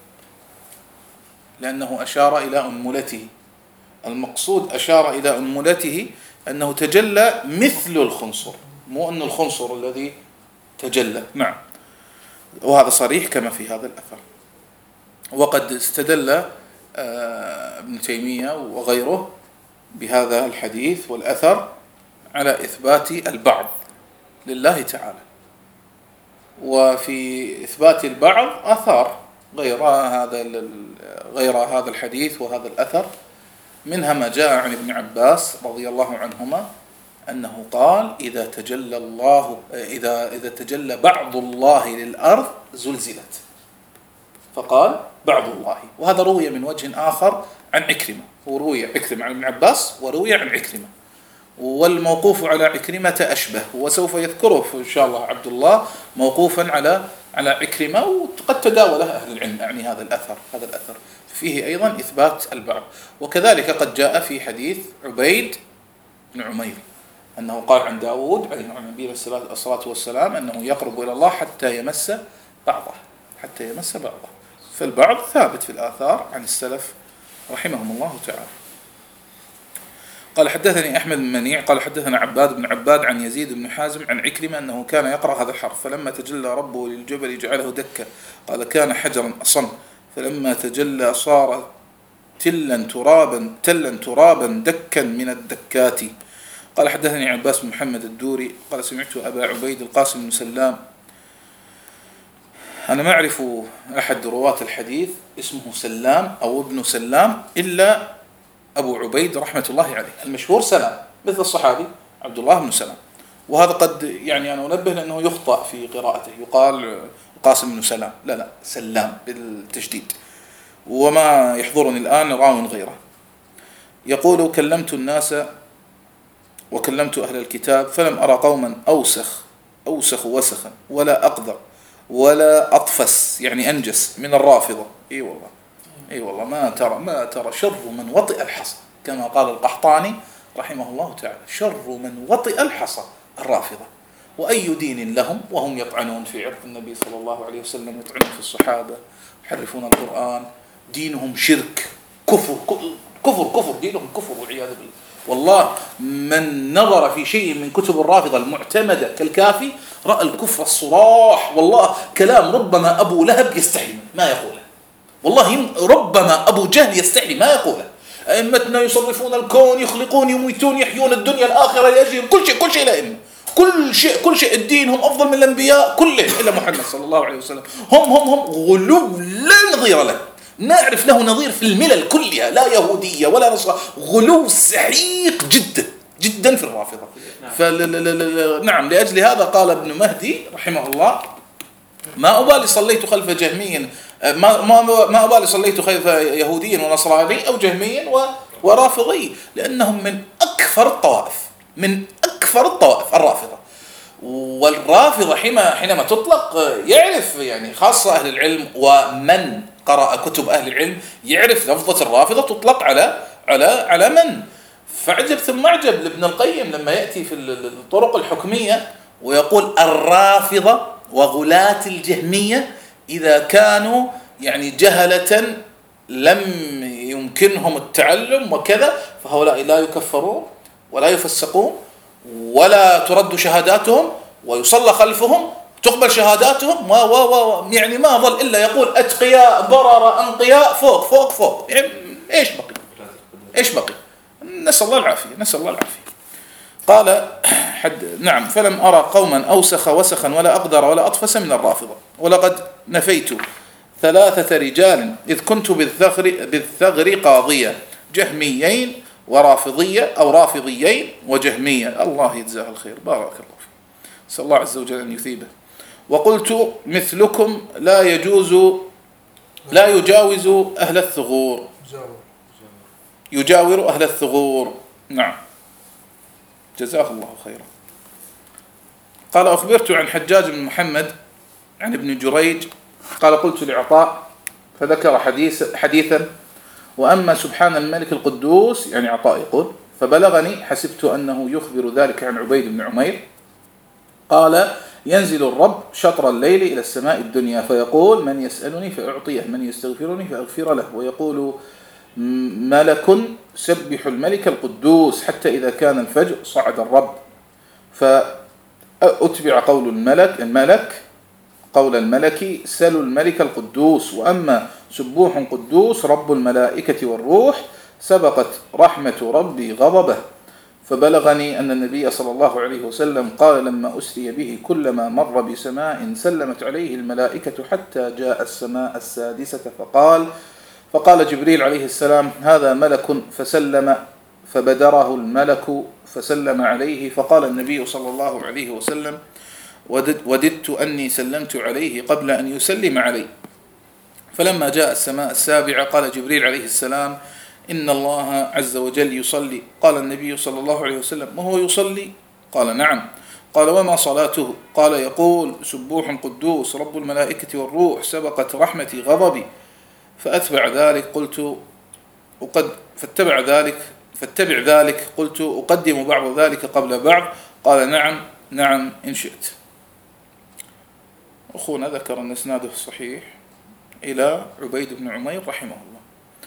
[SPEAKER 2] لأنه أشار إلى أنملته. المقصود أشار إلى أنملته أنه تجلى مثل الخنصر، مو أن الخنصر الذي تجلى. نعم، وهذا صريح كما في هذا الأثر. وقد استدل ابن تيمية وغيره بهذا الحديث والأثر على إثبات البعض لله تعالى، وفي إثبات البعض آثار غير هذا غير هذا الحديث وهذا الأثر، منها ما جاء عن ابن عباس رضي الله عنهما أنه قال إذا تجلى الله إذا إذا تجلى بعض الله للأرض زلزلت، فقال بعض الله. وهذا روي من وجه آخر عن عكرمة، وروي عكرمة عن ابن عباس وروي عن عكرمة، والموقوف على عكرمة أشبه، وسوف يذكره إن شاء الله عبد الله موقوفا على على عكرمة، وقد تداوله أهل العلم يعني هذا الأثر هذا الأثر فيه أيضا إثبات البعض. وكذلك قد جاء في حديث عبيد بن عمير أنه قال عن داود عليه النبي الصلاة والسلام أنه يقرب إلى الله حتى يمس بعضه حتى يمس بعضه. فالبعض ثابت في الآثار عن السلف رحمهم الله تعالى. قال حدثني أحمد بن منيع قال حدثنا عباد بن عباد عن يزيد بن حازم عن عكرمة أنه كان يقرأ هذا الحرف فلما تجلى ربه للجبل جعله دكا قال كان حجرا أصم فلما تجلى صار تلا ترابا تلا ترابا دكا من الدكات. قال حدثني عباس بن محمد الدوري قال سمعت أبا عبيد القاسم بن سلام. أنا ما أعرف أحد رواة الحديث اسمه سلام أو ابن سلام إلا أبو عبيد رحمة الله عليه، المشهور سلام مثل الصحابي عبد الله بن سلام. وهذا قد يعني أنا أنبه لأنه يخطأ في قراءته، يقال قاسم بن سلام، لا لا سلام بالتشديد. وما يحضرني الآن راو غيره. يقول كلمت الناس وكلمت أهل الكتاب فلم أرى قوما أوسخ أوسخ وسخا ولا أقدر ولا أطفس يعني أنجس من الرافضة. إي والله إي والله ما ترى ما ترى شر من وطئ الحصى كما قال القحطاني رحمه الله تعالى، شر من وطئ الحصى الرافضة. وأي دين لهم وهم يطعنون في عرض النبي صلى الله عليه وسلم، يطعنون في الصحابة، يحرفون القرآن، دينهم شرك كفر كفر كفر دينهم كفر والعياذ بالله. والله من نظر في شيء من كتب الرافضة المعتمدة كالكافي رأى الكفر الصراح. والله كلام ربما أبو لهب يستحي ما يقوله، والله ربما أبو جهل يستحي ما يقوله. أئمتنا يصرفون الكون، يخلقون يميتون يحيون الدنيا الآخرة لأجلهم، كل شيء كل شيء الأئمة، كل شيء كل شيء الدين هم أفضل من الأنبياء كلهم إلا محمد صلى الله عليه وسلم. هم هم هم غلو لا نظير له، نعرف له نظير في الملل كلها، لا يهودية ولا نصرى، غلو سحيق جدا جدا في الرافضة. فل نعم لأجل هذا قال ابن مهدي رحمه الله: ما أبالي صليت خلف جهمي، ما ما ما أبالي صليت خلف يهودي ونصراني أو جهمي ورافضي، لأنهم من أكثر الطوائف، من أكثر الطوائف الرافضة. والرافضة حينما تطلق يعرف يعني خاصة أهل العلم ومن قرأ كتب أهل العلم يعرف لفظة الرافضة تطلق على على على من. فعجب ثم أعجب لابن القيم لما يأتي في الطرق الحكمية ويقول: الرافضة وغلاة الجهمية إذا كانوا يعني جهلة لم يمكنهم التعلم وكذا فهؤلاء لا يكفرون ولا يفسقون ولا ترد شهاداتهم ويصلى خلفهم تقبل شهاداتهم و و و يعني ما ظل إلا يقول أتقياء برر أنقياء فوق فوق فوق. يعني إيش بقي إيش بقي نسأل الله العافية نسأل الله العافية. قال حد نعم: فلم أرى قوما أوسخ وسخا ولا أقدر ولا أطفس من الرافضة، ولقد نفيت ثلاثة رجال إذ كنت بالثغر, بالثغر قاضية، جهميين ورافضية أو رافضيين وجهمية. الله يجزاه الخير، بارك الله فيه، نسأل الله عز وجل أن يثيبه. وقلت مثلكم لا يجوز لا يجاوز أهل الثغور، يجاور أهل الثغور. نعم جزاه الله خيرا. قال: أخبرت عن حجاج بن محمد عن ابن جريج قال: قلت لعطاء فذكر حديث حديثا: وأما سبحان الملك القدوس، يعني عطاء يقول، فبلغني حسبت أنه يخبر ذلك عن عبيد بن عمير. قال: ينزل الرب شطر الليل إلى السماء الدنيا فيقول: من يسألني فأعطيه، من يستغفرني فأغفر له، ويقول ملك سبح الملك القدوس، حتى إذا كان الفجر صعد الرب فأتبع قول الملك الملك قول الملك سلوا الملك القدوس، وأما سبوح قدوس رب الملائكة والروح سبقت رحمة ربي غضبه. فبلغني أن النبي صلى الله عليه وسلم قال لما أسري به: كلما مر بسماء سلمت عليه الملائكة حتى جاء السماء السادسة فقال فقال جبريل عليه السلام: هذا ملك، فسلم فبدره الملك فسلم عليه، فقال النبي صلى الله عليه وسلم: وددت أني سلمت عليه قبل أن يسلم علي. فلما جاء السماء السابعة قال جبريل عليه السلام: إن الله عز وجل يصلي. قال النبي صلى الله عليه وسلم: وهو يصلي؟ قال: نعم. قال: وما صلاته؟ قال: يقول سبوح قدوس رب الملائكة والروح سبقت رحمتي غضبي. فأتبع ذلك قلت وقد فاتبع ذلك فاتبع ذلك قلت أقدم بعض ذلك قبل بعض. قال: نعم نعم إن شئت. أخونا ذكر أن إسناده صحيح إلى عبيد بن عمير رحمه الله.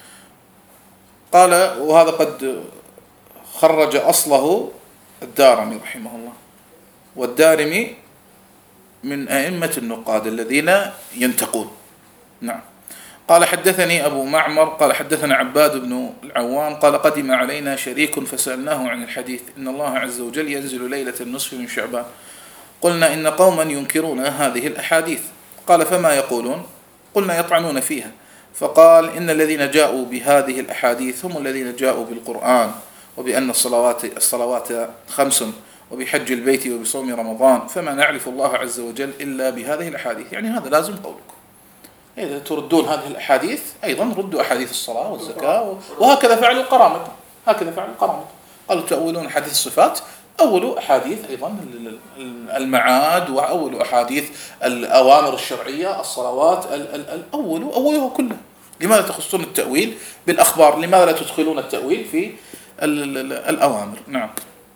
[SPEAKER 2] قال: وهذا قد خرج أصله الدارمي رحمه الله، والدارمي من أئمة النقاد الذين ينتقون. نعم. قال: حدثني أبو معمر قال: حدثنا عباد بن العوام قال: قدم علينا شريك فسألناه عن الحديث: إن الله عز وجل ينزل ليلة النصف من شعبان. قلنا: إن قوما ينكرون هذه الأحاديث. قال: فما يقولون؟ قلنا: يطعنون فيها. فقال: إن الذين جاءوا بهذه الأحاديث هم الذين جاءوا بالقرآن وبأن الصلوات الصلوات خمس وبحج البيت وبصوم رمضان، فما نعرف الله عز وجل إلا بهذه الأحاديث. يعني هذا لازم قولكم، إذا تردون هذه الأحاديث أيضا ردوا أحاديث الصلاة والزكاة، وهكذا فعلوا القرامطة، هكذا فعلوا القرامطة. قالوا تأولون حديث الصفات، أولوا أحاديث أيضا المعاد، وأولوا أحاديث الأوامر الشرعية الصلوات، الأولوا أولوها كلها. لماذا تخصون التأويل بالأخبار؟ لماذا لا تدخلون التأويل في الأوامر؟ نعم.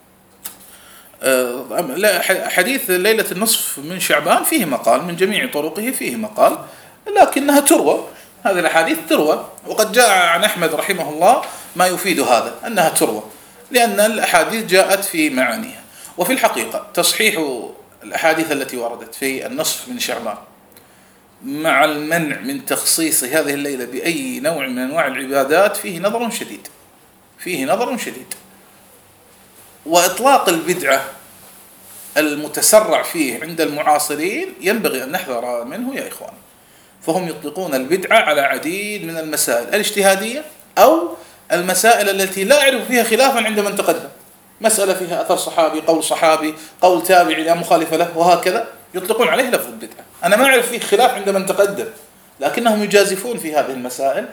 [SPEAKER 2] حديث ليلة النصف من شعبان فيه مقال، من جميع طرقه فيه مقال، لكنها تروى هذه الأحاديث تروى، وقد جاء عن أحمد رحمه الله ما يفيد هذا أنها تروى، لأن الأحاديث جاءت في معانيها. وفي الحقيقة تصحيح الأحاديث التي وردت في النصف من شعبان مع المنع من تخصيص هذه الليلة بأي نوع من أنواع العبادات فيه نظر شديد، فيه نظر شديد. وإطلاق البدعة المتسرع فيه عند المعاصرين ينبغي أن نحذر منه يا إخوان. فهم يطلقون البدعة على عديد من المسائل الاجتهادية أو المسائل التي لا يعرف فيها خلافا عند من تقدم، مسألة فيها أثر صحابي، قول صحابي، قول تابعي لا مخالف له، وهكذا يطلقون عليه لفظ البدعة. أنا ما أعرف فيه خلاف عند من تقدم، لكنهم يجازفون في هذه المسائل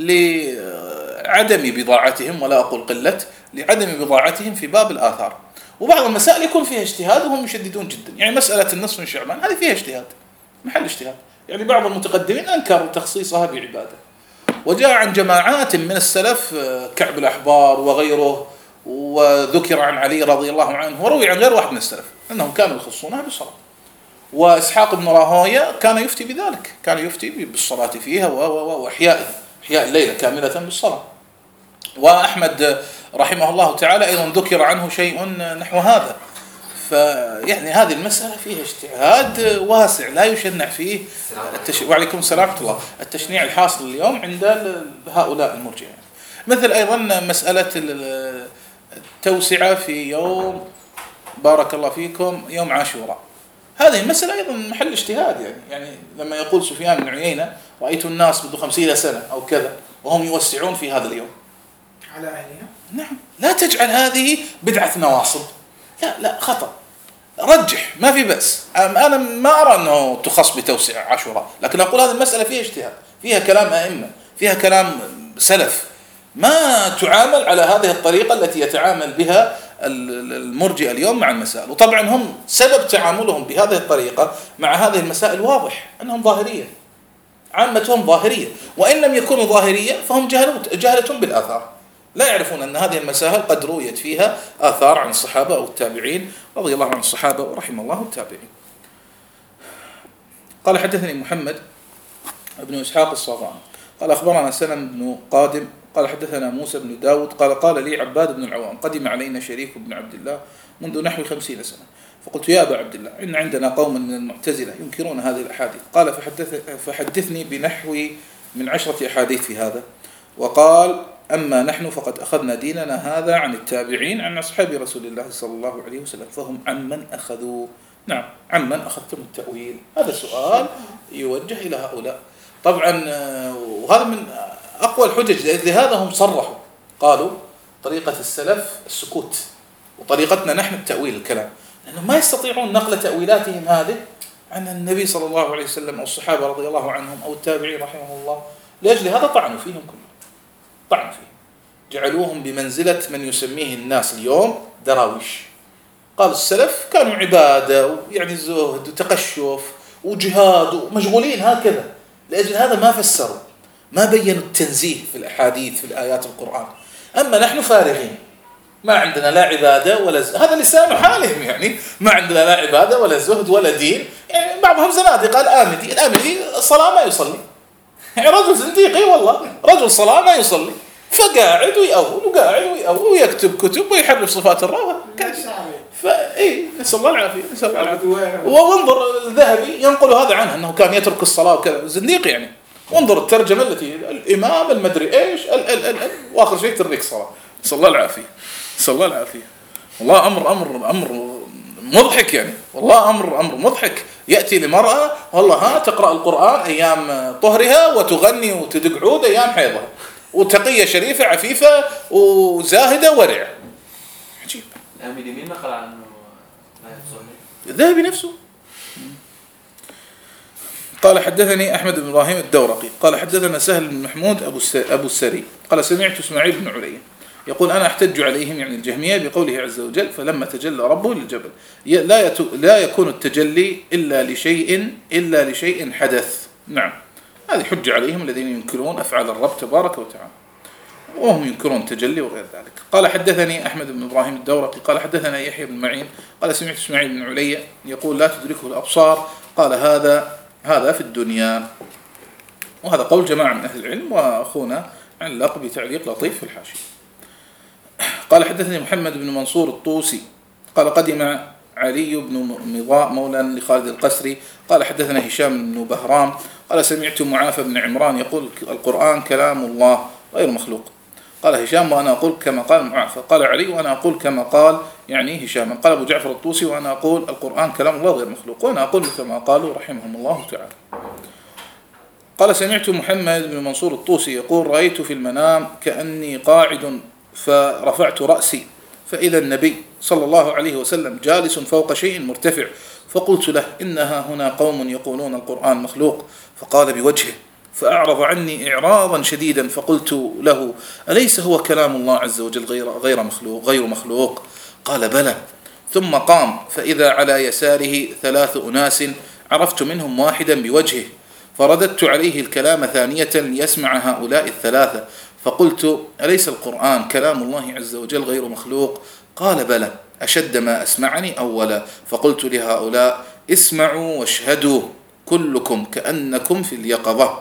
[SPEAKER 2] لعدم بضاعتهم، ولا أقول قلة، لعدم بضاعتهم في باب الآثار. وبعض المسائل يكون فيها اجتهاد وهم يشددون جدا، يعني مسألة النصف من شعبان هذه فيها اجتهاد، محل اجتهاد، يعني بعض المتقدمين أنكروا تخصيصها بعبادة. وجاء عن جماعات من السلف كعب الأحبار وغيره، وذكر عن علي رضي الله عنه، وروي عن غير واحد من السلف أنهم كانوا يخصونها بالصلاة. وإسحاق بن راهويه كان يفتي بذلك، كان يفتي بالصلاة فيها وإحياء إحياء الليلة كاملة بالصلاة. وأحمد رحمه الله تعالى أيضا ذكر عنه شيء نحو هذا. فيعني هذه المسألة فيها اجتهاد واسع لا يشنع فيه التش... وعليكم السلام ورحمة الله التشنيع الحاصل اليوم عند هؤلاء المرجئة. مثل أيضا مسألة التوسعة في يوم بارك الله فيكم يوم عاشوراء، هذه المسألة أيضا محل اجتهاد. يعني يعني لما يقول سفيان بن عيينة رأيت الناس منذ خمسين سنة أو كذا وهم يوسعون في هذا اليوم
[SPEAKER 4] على أهلها.
[SPEAKER 2] نعم، لا تجعل هذه بدعة نواصب، لا لا خطأ، رجح ما في بأس. أنا ما أرى أنه تخص بتوسع عاشوراء، لكن أقول هذه المسألة فيها اجتهاد، فيها كلام أئمة، فيها كلام سلف، ما تعامل على هذه الطريقة التي يتعامل بها المرجئة اليوم مع المسائل. وطبعا هم سبب تعاملهم بهذه الطريقة مع هذه المسائل واضح، أنهم ظاهرية، عامتهم ظاهرية، وإن لم يكونوا ظاهرية فهم جهلة بالآثار، لا يعرفون أن هذه المسائل قد رويت فيها آثار عن الصحابة أو التابعين رضي الله عن الصحابة ورحم الله التابعين. قال حدثني محمد بن إسحاق الصافعي قال أخبرنا سلم بن قادم قال حدثنا موسى بن داود قال قال لي عباد بن العوام قدم علينا شريك بن عبد الله منذ نحو خمسين سنة، فقلت يا أبا عبد الله إن عندنا قوما من المعتزلة ينكرون هذه الأحاديث، قال فحدث فحدثني بنحو من عشرة أحاديث في هذا، وقال أما نحن فقد أخذنا ديننا هذا عن التابعين عن أصحاب رسول الله صلى الله عليه وسلم، فهم عن من أخذوا؟ نعم، عن من أخذتم التأويل؟ هذا سؤال يوجه إلى هؤلاء طبعا، وهذا من أقوى الحجج، لهذا هم صرحوا قالوا طريقة السلف السكوت وطريقتنا نحن التأويل الكلام، لأنهم ما يستطيعون نقل تأويلاتهم هذه عن النبي صلى الله عليه وسلم أو الصحابة رضي الله عنهم أو التابعين رحمهم الله، لأجل هذا طعنوا فيهم كلهم، طعن فيه، جعلوهم بمنزلة من يسميه الناس اليوم دراويش. قال السلف كانوا عبادة ويعني زهد وتقشف وجهاد ومشغولين هكذا، لأجل هذا ما فسروا، ما بينوا التنزيه في الأحاديث في الآيات القرآن. أما نحن فارغين، ما عندنا لا عبادة ولا زهد، هذا لسان حالهم، يعني ما عندنا لا عبادة ولا زهد ولا دين. يعني بعضهم زنادقة، الآمدي الآمدي الصلاة ما يصلي، يعني رجل زنديقي والله، رجل صلاة ما يصلي، فقاعد ويأول وقاعد ويأول ويكتب كتب ويحرف صفات الرب. فإيه نسأل الله العافية، نسأل الله العافية. وانظر الذهبي ينقل هذا عنه أنه كان يترك الصلاة وكذا، زنديق يعني. وانظر الترجمة التي الإمام المدري إيش ال ال ال ال وآخر شيء ترك الصلاة. نسأل الله العافية، نسأل الله العافية. والله أمر أمر أمر مضحك، يعني والله أمر أمر مضحك. يأتي لمرأة والله ها تقرأ القرآن أيام طهرها وتغني وتدق عود أيام حيضها، وتقية شريفة عفيفة وزاهدة ورع. عجيب.
[SPEAKER 1] الأمير مين نقل عنه ما يصلي؟
[SPEAKER 2] الذهبي نفسه. قال حدثني أحمد بن إبراهيم الدورقي قال حدثنا سهل بن محمود أبو أبو السري قال سمعت إسماعيل بن علي يقول أنا أحتج عليهم يعني الجهمية بقوله عز وجل فلما تجلى ربه للجبل، لا لا يكون التجلي إلا لشيء إلا لشيء حدث. نعم، هذه حجة عليهم الذين ينكرون أفعال الرب تبارك وتعالى، وهم ينكرون تجلي وغير ذلك. قال حدثني أحمد بن إبراهيم الدورقي قال حدثنا يحيى بن معين قال سمعت إسماعيل بن علي يقول لا تدركه الأبصار، قال هذا هذا في الدنيا. وهذا قول جماعة من أهل العلم، وأخونا علق بتعليق لطيف في الحاشية. قال حدثني محمد بن منصور الطوسي قال قدم علي بن مضاء مولى لخالد القسري قال حدثنا هشام بن بهرام قال سمعت معافى بن عمران يقول القرآن كلام الله غير مخلوق. قال هشام وأنا أقول كما قال معافى. قال علي وأنا أقول كما قال يعني هشام. قال أبو جعفر الطوسي وأنا أقول القرآن كلام الله غير مخلوق، وأنا أقول مثل ما قالوا رحمهم الله تعالى. قال سمعت محمد بن منصور الطوسي يقول رأيت في المنام كأني قاعد فرفعت رأسي فإذا النبي صلى الله عليه وسلم جالس فوق شيء مرتفع، فقلت له إنها هنا قوم يقولون القرآن مخلوق، فقال بوجهه، فأعرض عني إعراضا شديدا، فقلت له أليس هو كلام الله عز وجل غير غير مخلوق غير مخلوق؟ قال بلى. ثم قام فإذا على يساره ثلاث أناس عرفت منهم واحدا بوجهه، فرددت عليه الكلام ثانية ليسمع هؤلاء الثلاثة، فقلت أليس القرآن كلام الله عز وجل غير مخلوق؟ قال بلى أشد ما أسمعني أولا، فقلت لهؤلاء اسمعوا واشهدوا كلكم كأنكم في اليقظة.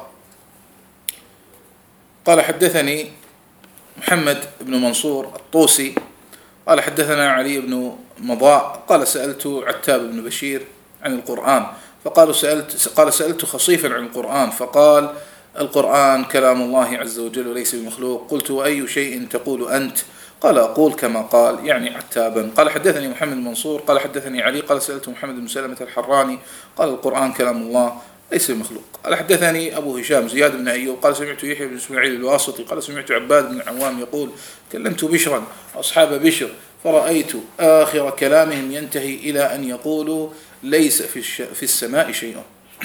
[SPEAKER 2] قال حدثني محمد بن منصور الطوسي قال حدثنا علي بن مضاء قال سألت عتاب بن بشير عن القرآن، فقالوا سألت قال سألت خصيفا عن القرآن، فقال القرآن كلام الله عز وجل وليس بمخلوق. قلت وأي شيء تقول أنت؟ قال أقول كما قال يعني عتابا. قال حدثني محمد بن منصور قال حدثني علي قال سألت محمد بن سلمة الحراني قال القرآن كلام الله ليس بمخلوق. قال حدثني أبو هشام زياد بن أيوب قال سمعت يحيى بن إسماعيل الواسطي قال سمعت عباد بن عوام يقول كلمت بشرا أصحاب بشر فرأيت آخر كلامهم ينتهي إلى أن يقولوا ليس في, الش... في السماء شيء.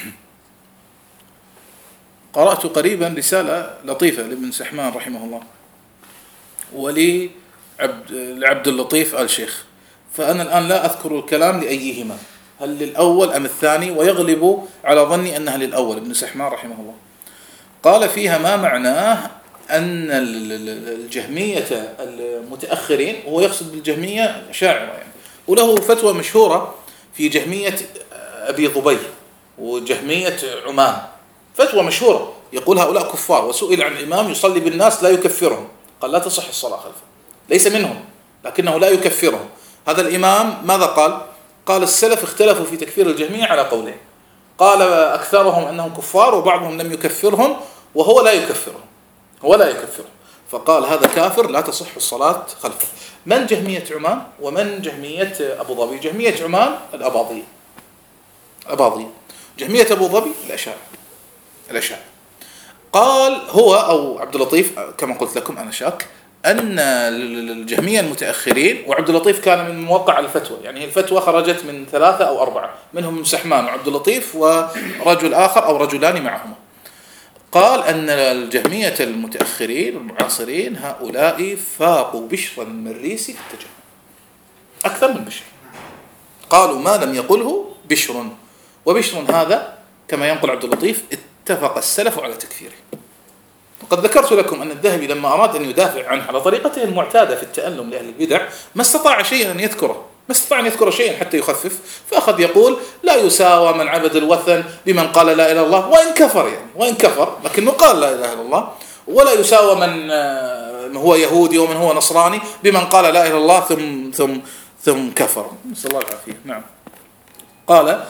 [SPEAKER 2] قرأت قريبا رسالة لطيفة لابن سحمان رحمه الله ولي عبد لعبد اللطيف آل شيخ، فأنا الآن لا أذكر الكلام لأيهما، هل للأول أم الثاني، ويغلب على ظني أنها للأول ابن سحمان رحمه الله. قال فيها ما معناه أن الجهمية المتأخرين، وهو يقصد بالجهمية شاعرة يعني، وله فتوى مشهورة في جهمية أبي ظبي وجهمية عمان، فتوى مشهورة يقول هؤلاء كفار، وسئل عن الإمام يصلي بالناس لا يكفرهم، قال لا تصح الصلاة خلفه، ليس منهم لكنه لا يكفرهم. هذا الإمام ماذا قال؟ قال السلف اختلفوا في تكفير الجهمية على قولين، قال أكثرهم أنهم كفار وبعضهم لم يكفرهم وهو لا يكفرهم هو لا يكفرهم فقال هذا كافر لا تصح الصلاة خلفه. من جهمية عمان ومن جهمية أبو ظبي؟ جهمية عمان الأباضية أباضية جهمية أبو ظبي الأشاعرة الأشاعرة. قال هو أو عبد اللطيف كما قلت لكم أنا شاك أن الجهمية المتأخرين، وعبد اللطيف كان من موقع الفتوى، يعني الفتوى خرجت من ثلاثة أو أربعة، منهم من سحمان وعبد اللطيف ورجل آخر أو رجلان معهما. قال أن الجهمية المتأخرين المعاصرين هؤلاء فاقوا بشر المريسي في التجهم أكثر من بشر، قالوا ما لم يقله بشر، وبشر هذا كما ينقل عبد اللطيف اتفق السلف على تكفيره. وقد ذكرت لكم أن الذهبي لما أراد أن يدافع عنه على طريقته المعتادة في التألم لأهل البدع ما استطاع شيئا أن يذكره ما استطاع أن يذكر شيئا حتى يخفف، فأخذ يقول لا يساوى من عبد الوثن بمن قال لا إله إلا الله وإن كفر، يعني وإن كفر لكنه قال لا إله إلا الله، ولا يساوى من هو يهودي ومن هو نصراني بمن قال لا إله إلا الله ثم ثم ثم كفر، نسأل الله العافية. نعم. قال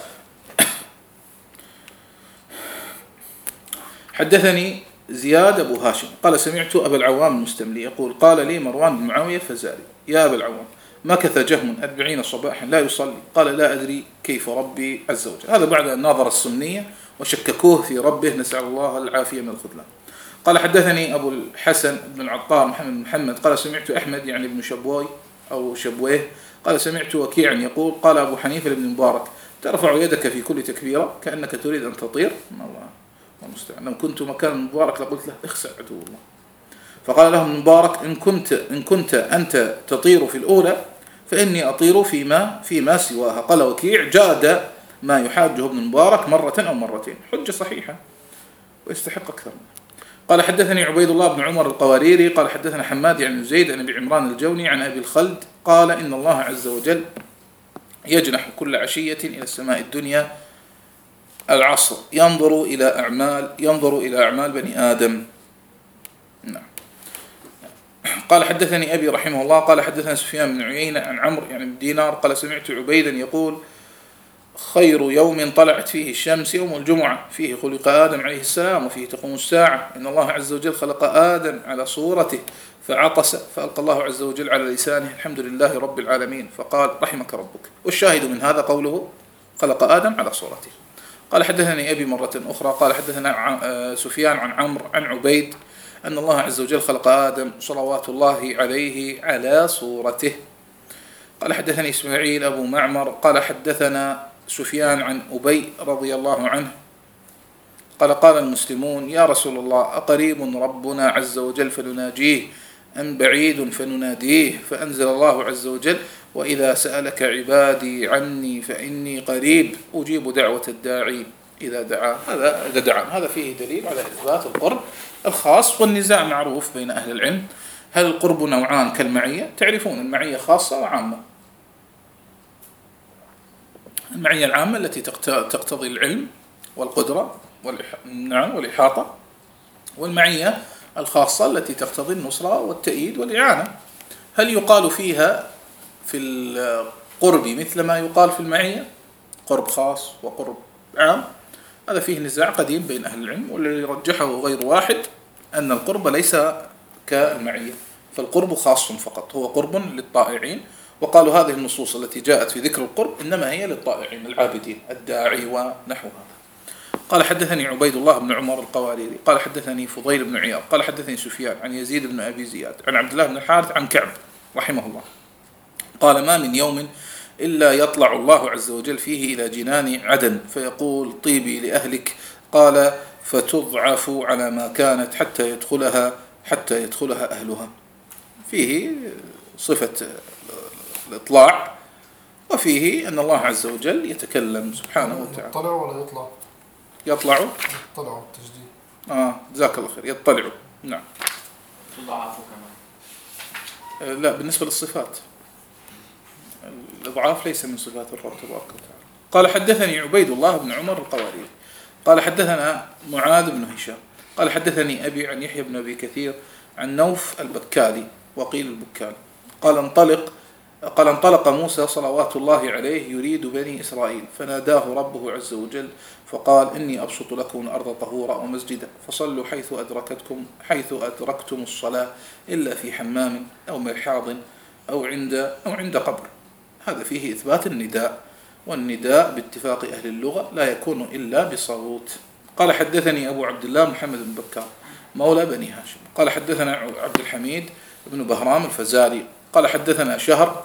[SPEAKER 2] حدثني زياد أبو هاشم قال سمعت أبا العوام المستملي يقول قال لي مروان بن معاوية الفزاري يا أبا العوام مكث جهم أربعين صباحا لا يصلي، قال لا أدري كيف ربي عز وجل. هذا بعد أن ناظر السنية وشككوه في ربه، نسأل الله العافية من الخذلان. قال حدثني أبو الحسن بن العطار محمد بن محمد قال سمعت أحمد يعني ابن شبوي أو شبويه قال سمعت وكيعا يقول قال أبو حنيفة بن مبارك ترفع يدك في كل تكبيرة كأنك تريد أن تطير، الله المستعان، لو كنت مكان مبارك لقلت له اخسع عدو الله. فقال لهم مبارك إن كنت إن كنت أنت تطير في الأولى فإني أطير فيما فيما سواها. قال وكيع جاد ما يحاجه ابن مبارك مرة أو مرتين، حجة صحيحة ويستحق أكثر منه. قال حدثني عبيد الله بن عمر القواريري قال حدثنا حماد عن زيد عن أبي عمران الجوني عن أبي الخلد قال إن الله عز وجل يجنح كل عشية إلى السماء الدنيا العصر ينظر إلى أعمال ينظر إلى أعمال بني آدم. نعم. قال حدثني أبي رحمه الله قال حدثنا سفيان بن عيينة عن عمرو يعني بن دينار قال سمعت عبيدا يقول خير يوم طلعت فيه الشمس يوم الجمعة فيه خلق آدم عليه السلام وفيه تقوم الساعة إن الله عز وجل خلق آدم على صورته فعطس فألقى الله عز وجل على لسانه الحمد لله رب العالمين فقال رحمك ربك. والشاهد من هذا قوله خلق آدم على صورته. قال حدثني أبي مرة أخرى قال حدثنا سفيان عن عمرو عن عبيد أن الله عز وجل خلق آدم صلوات الله عليه على صورته. قال حدثني إسماعيل أبو معمر قال حدثنا سفيان عن أبي رضي الله عنه قال قال المسلمون يا رسول الله أقريب ربنا عز وجل فنناجيه أم بعيد فنناديه فأنزل الله عز وجل وإذا سألك عبادي عني فإني قريب أجيب دعوة الداعي إذا دعا. هذا إذا دعا هذا فيه دليل على إثبات القرب الخاص. والنزاع معروف بين أهل العلم هل القرب نوعان كالمعية؟ تعرفون المعية خاصة وعامة. المعية العامة التي تقتضي العلم والقدرة نعم والإحاطة، والمعية الخاصة التي تقتضي النصرة والتأييد والإعانة. هل يقال فيها في القرب مثل ما يقال في المعية قرب خاص وقرب عام؟ هذا فيه نزاع قديم بين أهل العلم والذي رجحه غير واحد أن القرب ليس كالمعية فالقرب خاص فقط هو قرب للطائعين. وقالوا هذه النصوص التي جاءت في ذكر القرب إنما هي للطائعين العابدين الداعي ونحو هذا. قال حدثني عبيد الله بن عمر القواريري قال حدثني فضيل بن عياض قال حدثني سفيان عن يزيد بن أبي زياد عن عبد الله بن الحارث عن كعب رحمه الله قال ما من يوم إلا يطلع الله عز وجل فيه إلى جنان عدن فيقول طيبي لأهلك قال فتضعف على ما كانت حتى يدخلها حتى يدخلها أهلها. فيه صفة الإطلاع وفيه أن الله عز وجل يتكلم سبحانه وتعالى.
[SPEAKER 3] يطلع ولا يطلع؟
[SPEAKER 2] يطلع
[SPEAKER 3] يطلع التجديد.
[SPEAKER 2] آه جزاك الله خير. يطلع نعم.
[SPEAKER 1] تضعف كمان.
[SPEAKER 2] لا بالنسبة للصفات الإضعاف ليس من صفات الرب تبارك وتعالى. قال حدثني عبيد الله بن عمر القواريري قال حدثنا معاذ بن هشام قال حدثني أبي عن يحيى بن أبي كثير عن نوف البكالي وقيل البكالي قال انطلق قال انطلق موسى صلوات الله عليه يريد بني إسرائيل فناداه ربه عز وجل فقال إني أبسط لكم الأرض طهورا ومسجدا فصلوا حيث أدركتكم حيث أدركتم الصلاة إلا في حمام أو مرحاض أو عند أو عند قبر. هذا فيه إثبات النداء والنداء باتفاق أهل اللغة لا يكون إلا بصوت. قال حدثني أبو عبد الله محمد بن بكار مولى بني هاشم قال حدثنا عبد الحميد بن بهرام الفزاري قال حدثنا شهر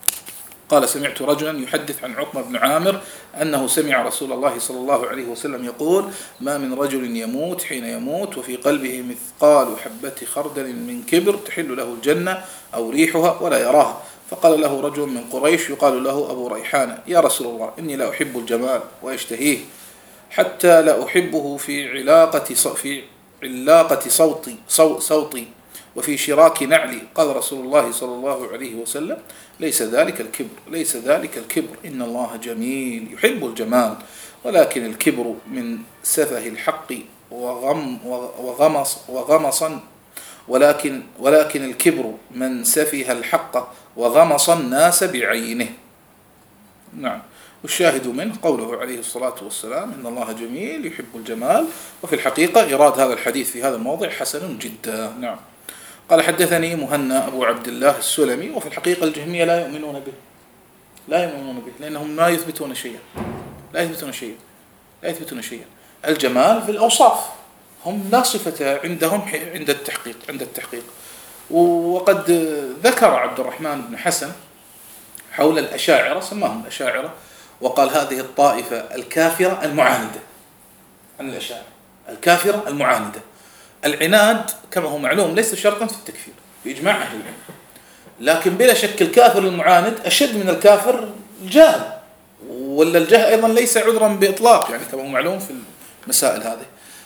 [SPEAKER 2] قال سمعت رجلا يحدث عن عقبة بن عامر أنه سمع رسول الله صلى الله عليه وسلم يقول ما من رجل يموت حين يموت وفي قلبه مثقال حبة خردل من كبر تحل له الجنة أو ريحها ولا يراها. فقال له رجل من قريش يقال له أبو ريحانة يا رسول الله إني لا أحب الجمال وأشتهيه حتى لا أحبه في علاقة في علاقة صوتي صوتي وفي شراك نعلي. قال رسول الله صلى الله عليه وسلم ليس ذلك الكبر ليس ذلك الكبر إن الله جميل يحب الجمال ولكن الكبر من سفه الحق وغم وغمص وغمصا ولكن ولكن الكبر من سفه الحق وغمص الناس بعينه. نعم. والشاهد منه قوله عليه الصلاة والسلام إن الله جميل يحب الجمال. وفي الحقيقة إيراد هذا الحديث في هذا الموضع حسن جدا. نعم. قال حدثني مهنا أبو عبد الله السلمي وفي الحقيقة الجهمية لا يؤمنون به لا يؤمنون به لأنهم لا يثبتون شيئا لا يثبتون شيئا لا يثبتون شيئا. الجمال في الأوصاف هم لا صفة عندهم عند التحقيق عند التحقيق. وقد ذكر عبد الرحمن بن حسن حول الأشاعرة سماهم الأشاعرة وقال هذه الطائفة الكافرة المعاندة عن الأشاعرة الكافرة المعاندة. العناد كما هو معلوم ليس شرطا في التكفير بإجماع أهل العلم لكن بلا شك الكافر المعاند أشد من الكافر الجاهل ولا الجهل أيضا ليس عذرا بإطلاق يعني كما هو معلوم في المسائل هذه.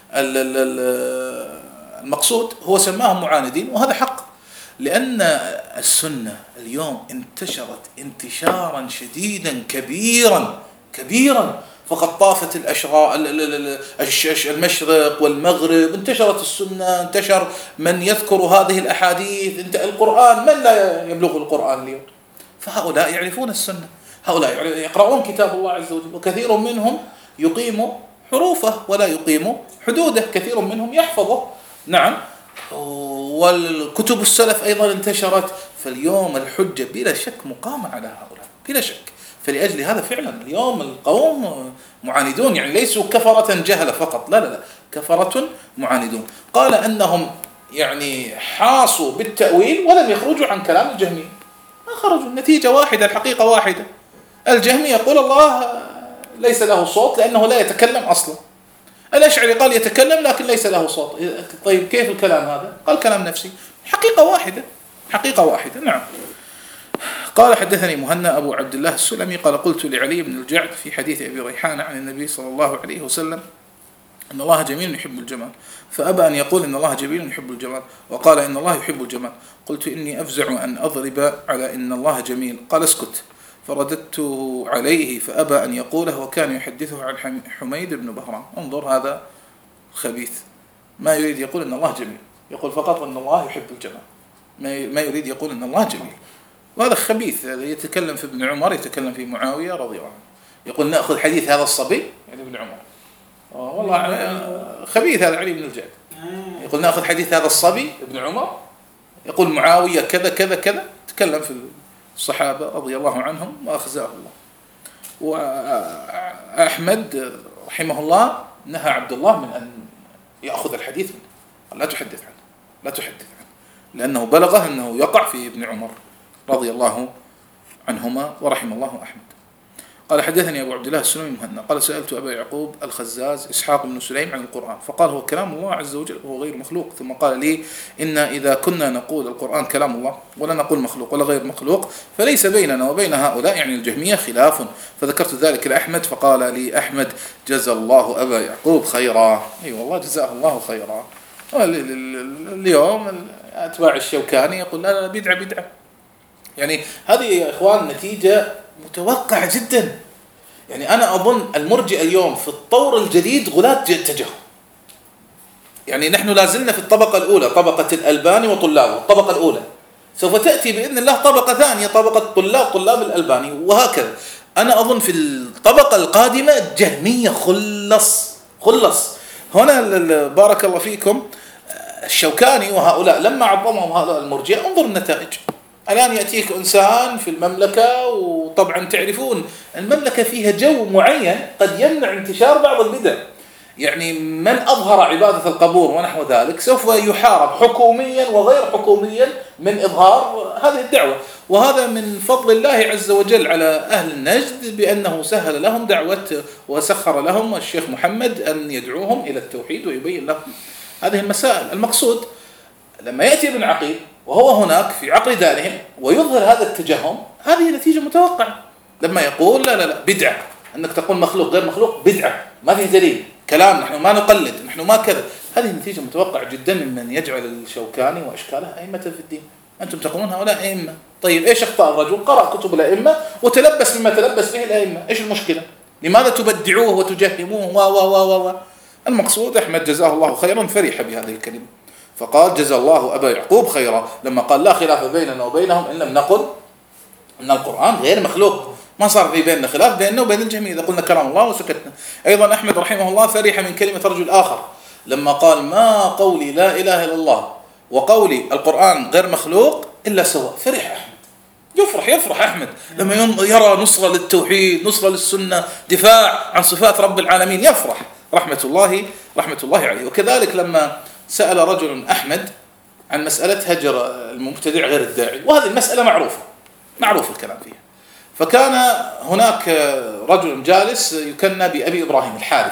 [SPEAKER 2] المقصود هو سماهم معاندين وهذا حق لأن السنة اليوم انتشرت انتشارا شديدا كبيرا كبيرا فقد طافت الأشراء المشرق والمغرب، انتشرت السنة، انتشر من يذكر هذه الأحاديث، انت القرآن من لا يبلغ القرآن اليوم؟ فهؤلاء يعرفون السنة، هؤلاء يقرؤون كتاب الله عز وجل، وكثير منهم يقيم حروفه ولا يقيم حدوده، كثير منهم يحفظه. نعم، والكتب السلف أيضا انتشرت. فاليوم الحجة بلا شك مقامة على هؤلاء بلا شك. فلأجل هذا فعلا اليوم القوم معاندون، يعني ليسوا كفرة جهلة فقط، لا لا لا، كفرة معاندون. قال أنهم يعني حاصوا بالتأويل ولم يخرجوا عن كلام الجهمية، ما خرجوا، النتيجة واحدة، الحقيقة واحدة. الجهمي يقول الله ليس له صوت لأنه لا يتكلم أصلا. الأشعري قال يتكلم لكن ليس له صوت. طيب كيف الكلام هذا؟ قال كلام نفسي. حقيقة واحدة، حقيقة واحدة. نعم. قال حدثني مهنا أبو عبد الله السلمي قال قلت لعلي بن الجعد في حديث أبي ريحان عن النبي صلى الله عليه وسلم أن الله جميل يحب الجمال، فأبى أن يقول إن الله جميل يحب الجمال، وقال إن الله يحب الجمال. قلت إني أفزع أن أضرب على إن الله جميل. قال اسكت، فرددته عليه فأبى أن يقوله، وكان يحدثه عن حميد بن بهرام. انظر، هذا خبيث، ما يريد يقول إن الله جميل، يقول فقط أن الله يحب الجمال، ما يريد يقول إن الله جميل. وهذا خبيث، يتكلم في ابن عمر، يتكلم في معاوية رضي الله عنه، يقول نأخذ حديث هذا الصبي يعني ابن عمر. والله خبيث هذا علي بن الجعد، يقول نأخذ حديث هذا الصبي ابن عمر، يقول معاوية كذا كذا كذا، تكلم في الصحابة رضي الله عنهم وأخزاه الله. وأحمد رحمه الله نهى عبد الله من أن يأخذ الحديث منه، قال لا تحدث عنه، لا تحدث عنه، لأنه بلغه أنه يقع في ابن عمر رضي الله عنهما ورحم الله أحمد. قال حدثني أبو عبد الله السلمي مهنا قال سألت أبا يعقوب الخزاز إسحاق بن سليم عن القرآن، فقال هو كلام الله عز وجل وهو غير مخلوق. ثم قال لي إن إذا كنا نقول القرآن كلام الله ولا نقول مخلوق ولا غير مخلوق فليس بيننا وبين هؤلاء يعني الجهمية خلاف. فذكرت ذلك لأحمد فقال لي أحمد جزا الله أبا يعقوب خيرا. أي أيوة والله جزاه الله خيرا. اليوم أتباع الشوكاني يقول لا لا بدعة بدعة. يعني هذه يا إخوان نتيجة متوقعة جدا. يعني أنا أظن المرجئة اليوم في الطور الجديد غلاة تجهم. يعني نحن لازلنا في الطبقة الأولى، طبقة الألباني وطلابه، الطبقة الأولى. سوف تأتي بإذن الله طبقة ثانية، طبقة طلاب طلاب الألباني، وهكذا. أنا أظن في الطبقة القادمة جهمية خلص خلص. هنا بارك الله فيكم الشوكاني وهؤلاء لما عظمهم هؤلاء المرجئة، انظر النتائج. الآن يأتيك إنسان في المملكة، وطبعا تعرفون المملكة فيها جو معين قد يمنع انتشار بعض البدع. يعني من أظهر عبادة القبور ونحو ذلك سوف يحارب حكوميا وغير حكوميا من إظهار هذه الدعوة. وهذا من فضل الله عز وجل على أهل النجد بأنه سهل لهم دعوة وسخر لهم الشيخ محمد أن يدعوهم إلى التوحيد ويبين لهم هذه المسائل. المقصود لما يأتي ابن عقيل وهو هناك في عقل دارهم ويظهر هذا التجهم، هذه نتيجة متوقعة. لما يقول لا لا لا بدعة، أنك تقول مخلوق غير مخلوق بدعة، ما فيه دليل، كلام نحن ما نقلد، نحن ما كذا، هذه نتيجة متوقعة جدا ممن يجعل الشوكاني وأشكاله أئمة في الدين. أنتم تقولون هؤلاء أئمة، طيب إيش أخطاء الرجل؟ قرأ كتب الأئمة وتلبس مما تلبس به الأئمة، إيش المشكلة؟ لماذا تبدعوه وتجهموه و و و و المقصود أحمد جزاه الله خيرا فرح بهذه الكلمة، فقال جزا الله أبا يعقوب خيرا لما قال لا خلاف بيننا وبينهم إن لم نقل أن القرآن غير مخلوق. ما صار في بيننا خلاف بيننا وبين الجميع إذا قلنا كلام الله وسكتنا. أيضا أحمد رحمه الله فرح من كلمة رجل آخر لما قال ما قولي لا إله إلا الله وقولي القرآن غير مخلوق إلا سواء. فرح أحمد، يفرح يفرح أحمد لما يرى نصرة للتوحيد، نصرة للسنة، دفاع عن صفات رب العالمين، يفرح رحمة الله رحمة الله عليه. وكذلك لما سأل رجل أحمد عن مسألة هجر المبتدع غير الداعي، وهذه المسألة معروفة معروف الكلام فيها، فكان هناك رجل جالس يكنى بأبي إبراهيم الحارث،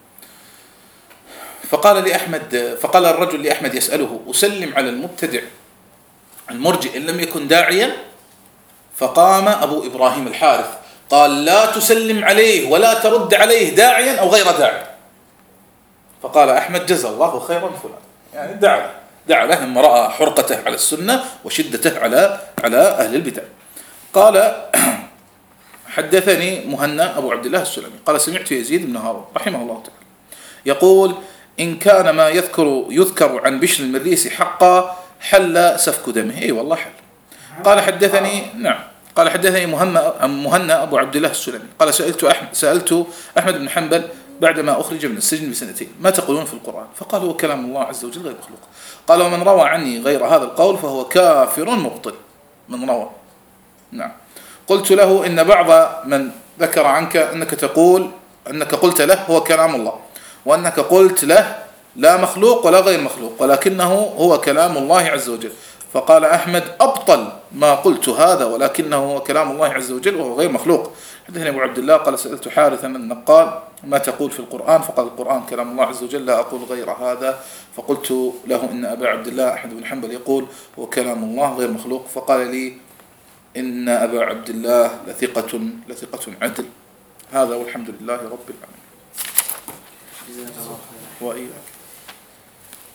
[SPEAKER 2] فقال لأحمد فقال الرجل لأحمد يسأله أسلم على المبتدع المرجئ إن لم يكن داعيا؟ فقام أبو إبراهيم الحارث قال لا تسلم عليه ولا ترد عليه داعيا أو غير داعي. فقال أحمد جزا الله خيرا فلان، يعني دعا دعا له لما رأى حرقته على السنة وشدته على على أهل البدع. قال حدثني مهنا أبو عبد الله السلمي قال سمعت يزيد بن هارون رحمه الله تعالى يقول إن كان ما يذكر يذكر عن بشر المريسي حقا حل سفك دمه. أي والله حل. قال حدثني نعم قال حدثني مهنا مهنا أبو عبد الله السلمي قال سألت أحمد سألت أحمد بن حنبل بعدما أخرج من السجن بسنتين ما تقولون في القرآن؟ فقال هو كلام الله عز وجل غير مخلوق. قال ومن روى عني غير هذا القول فهو كافر مبطل. من روى نعم. قلت له إن بعض من ذكر عنك أنك تقول أنك قلت له هو كلام الله وأنك قلت له لا مخلوق ولا غير مخلوق ولكنه هو كلام الله عز وجل. فقال أحمد أبطل ما قلت هذا ولكنه هو كلام الله عز وجل وهو غير مخلوق. حدثني أبو عبد الله قال سألت حارثا النقال ما تقول في القرآن؟ فقال القرآن كلام الله عز وجل لا أقول غير هذا. فقلت له إن أبا عبد الله أحمد بن حنبل يقول هو كلام الله غير مخلوق. فقال لي إن أبا عبد الله لثقة لثقة عدل. هذا والحمد لله رب العالمين. وإياك.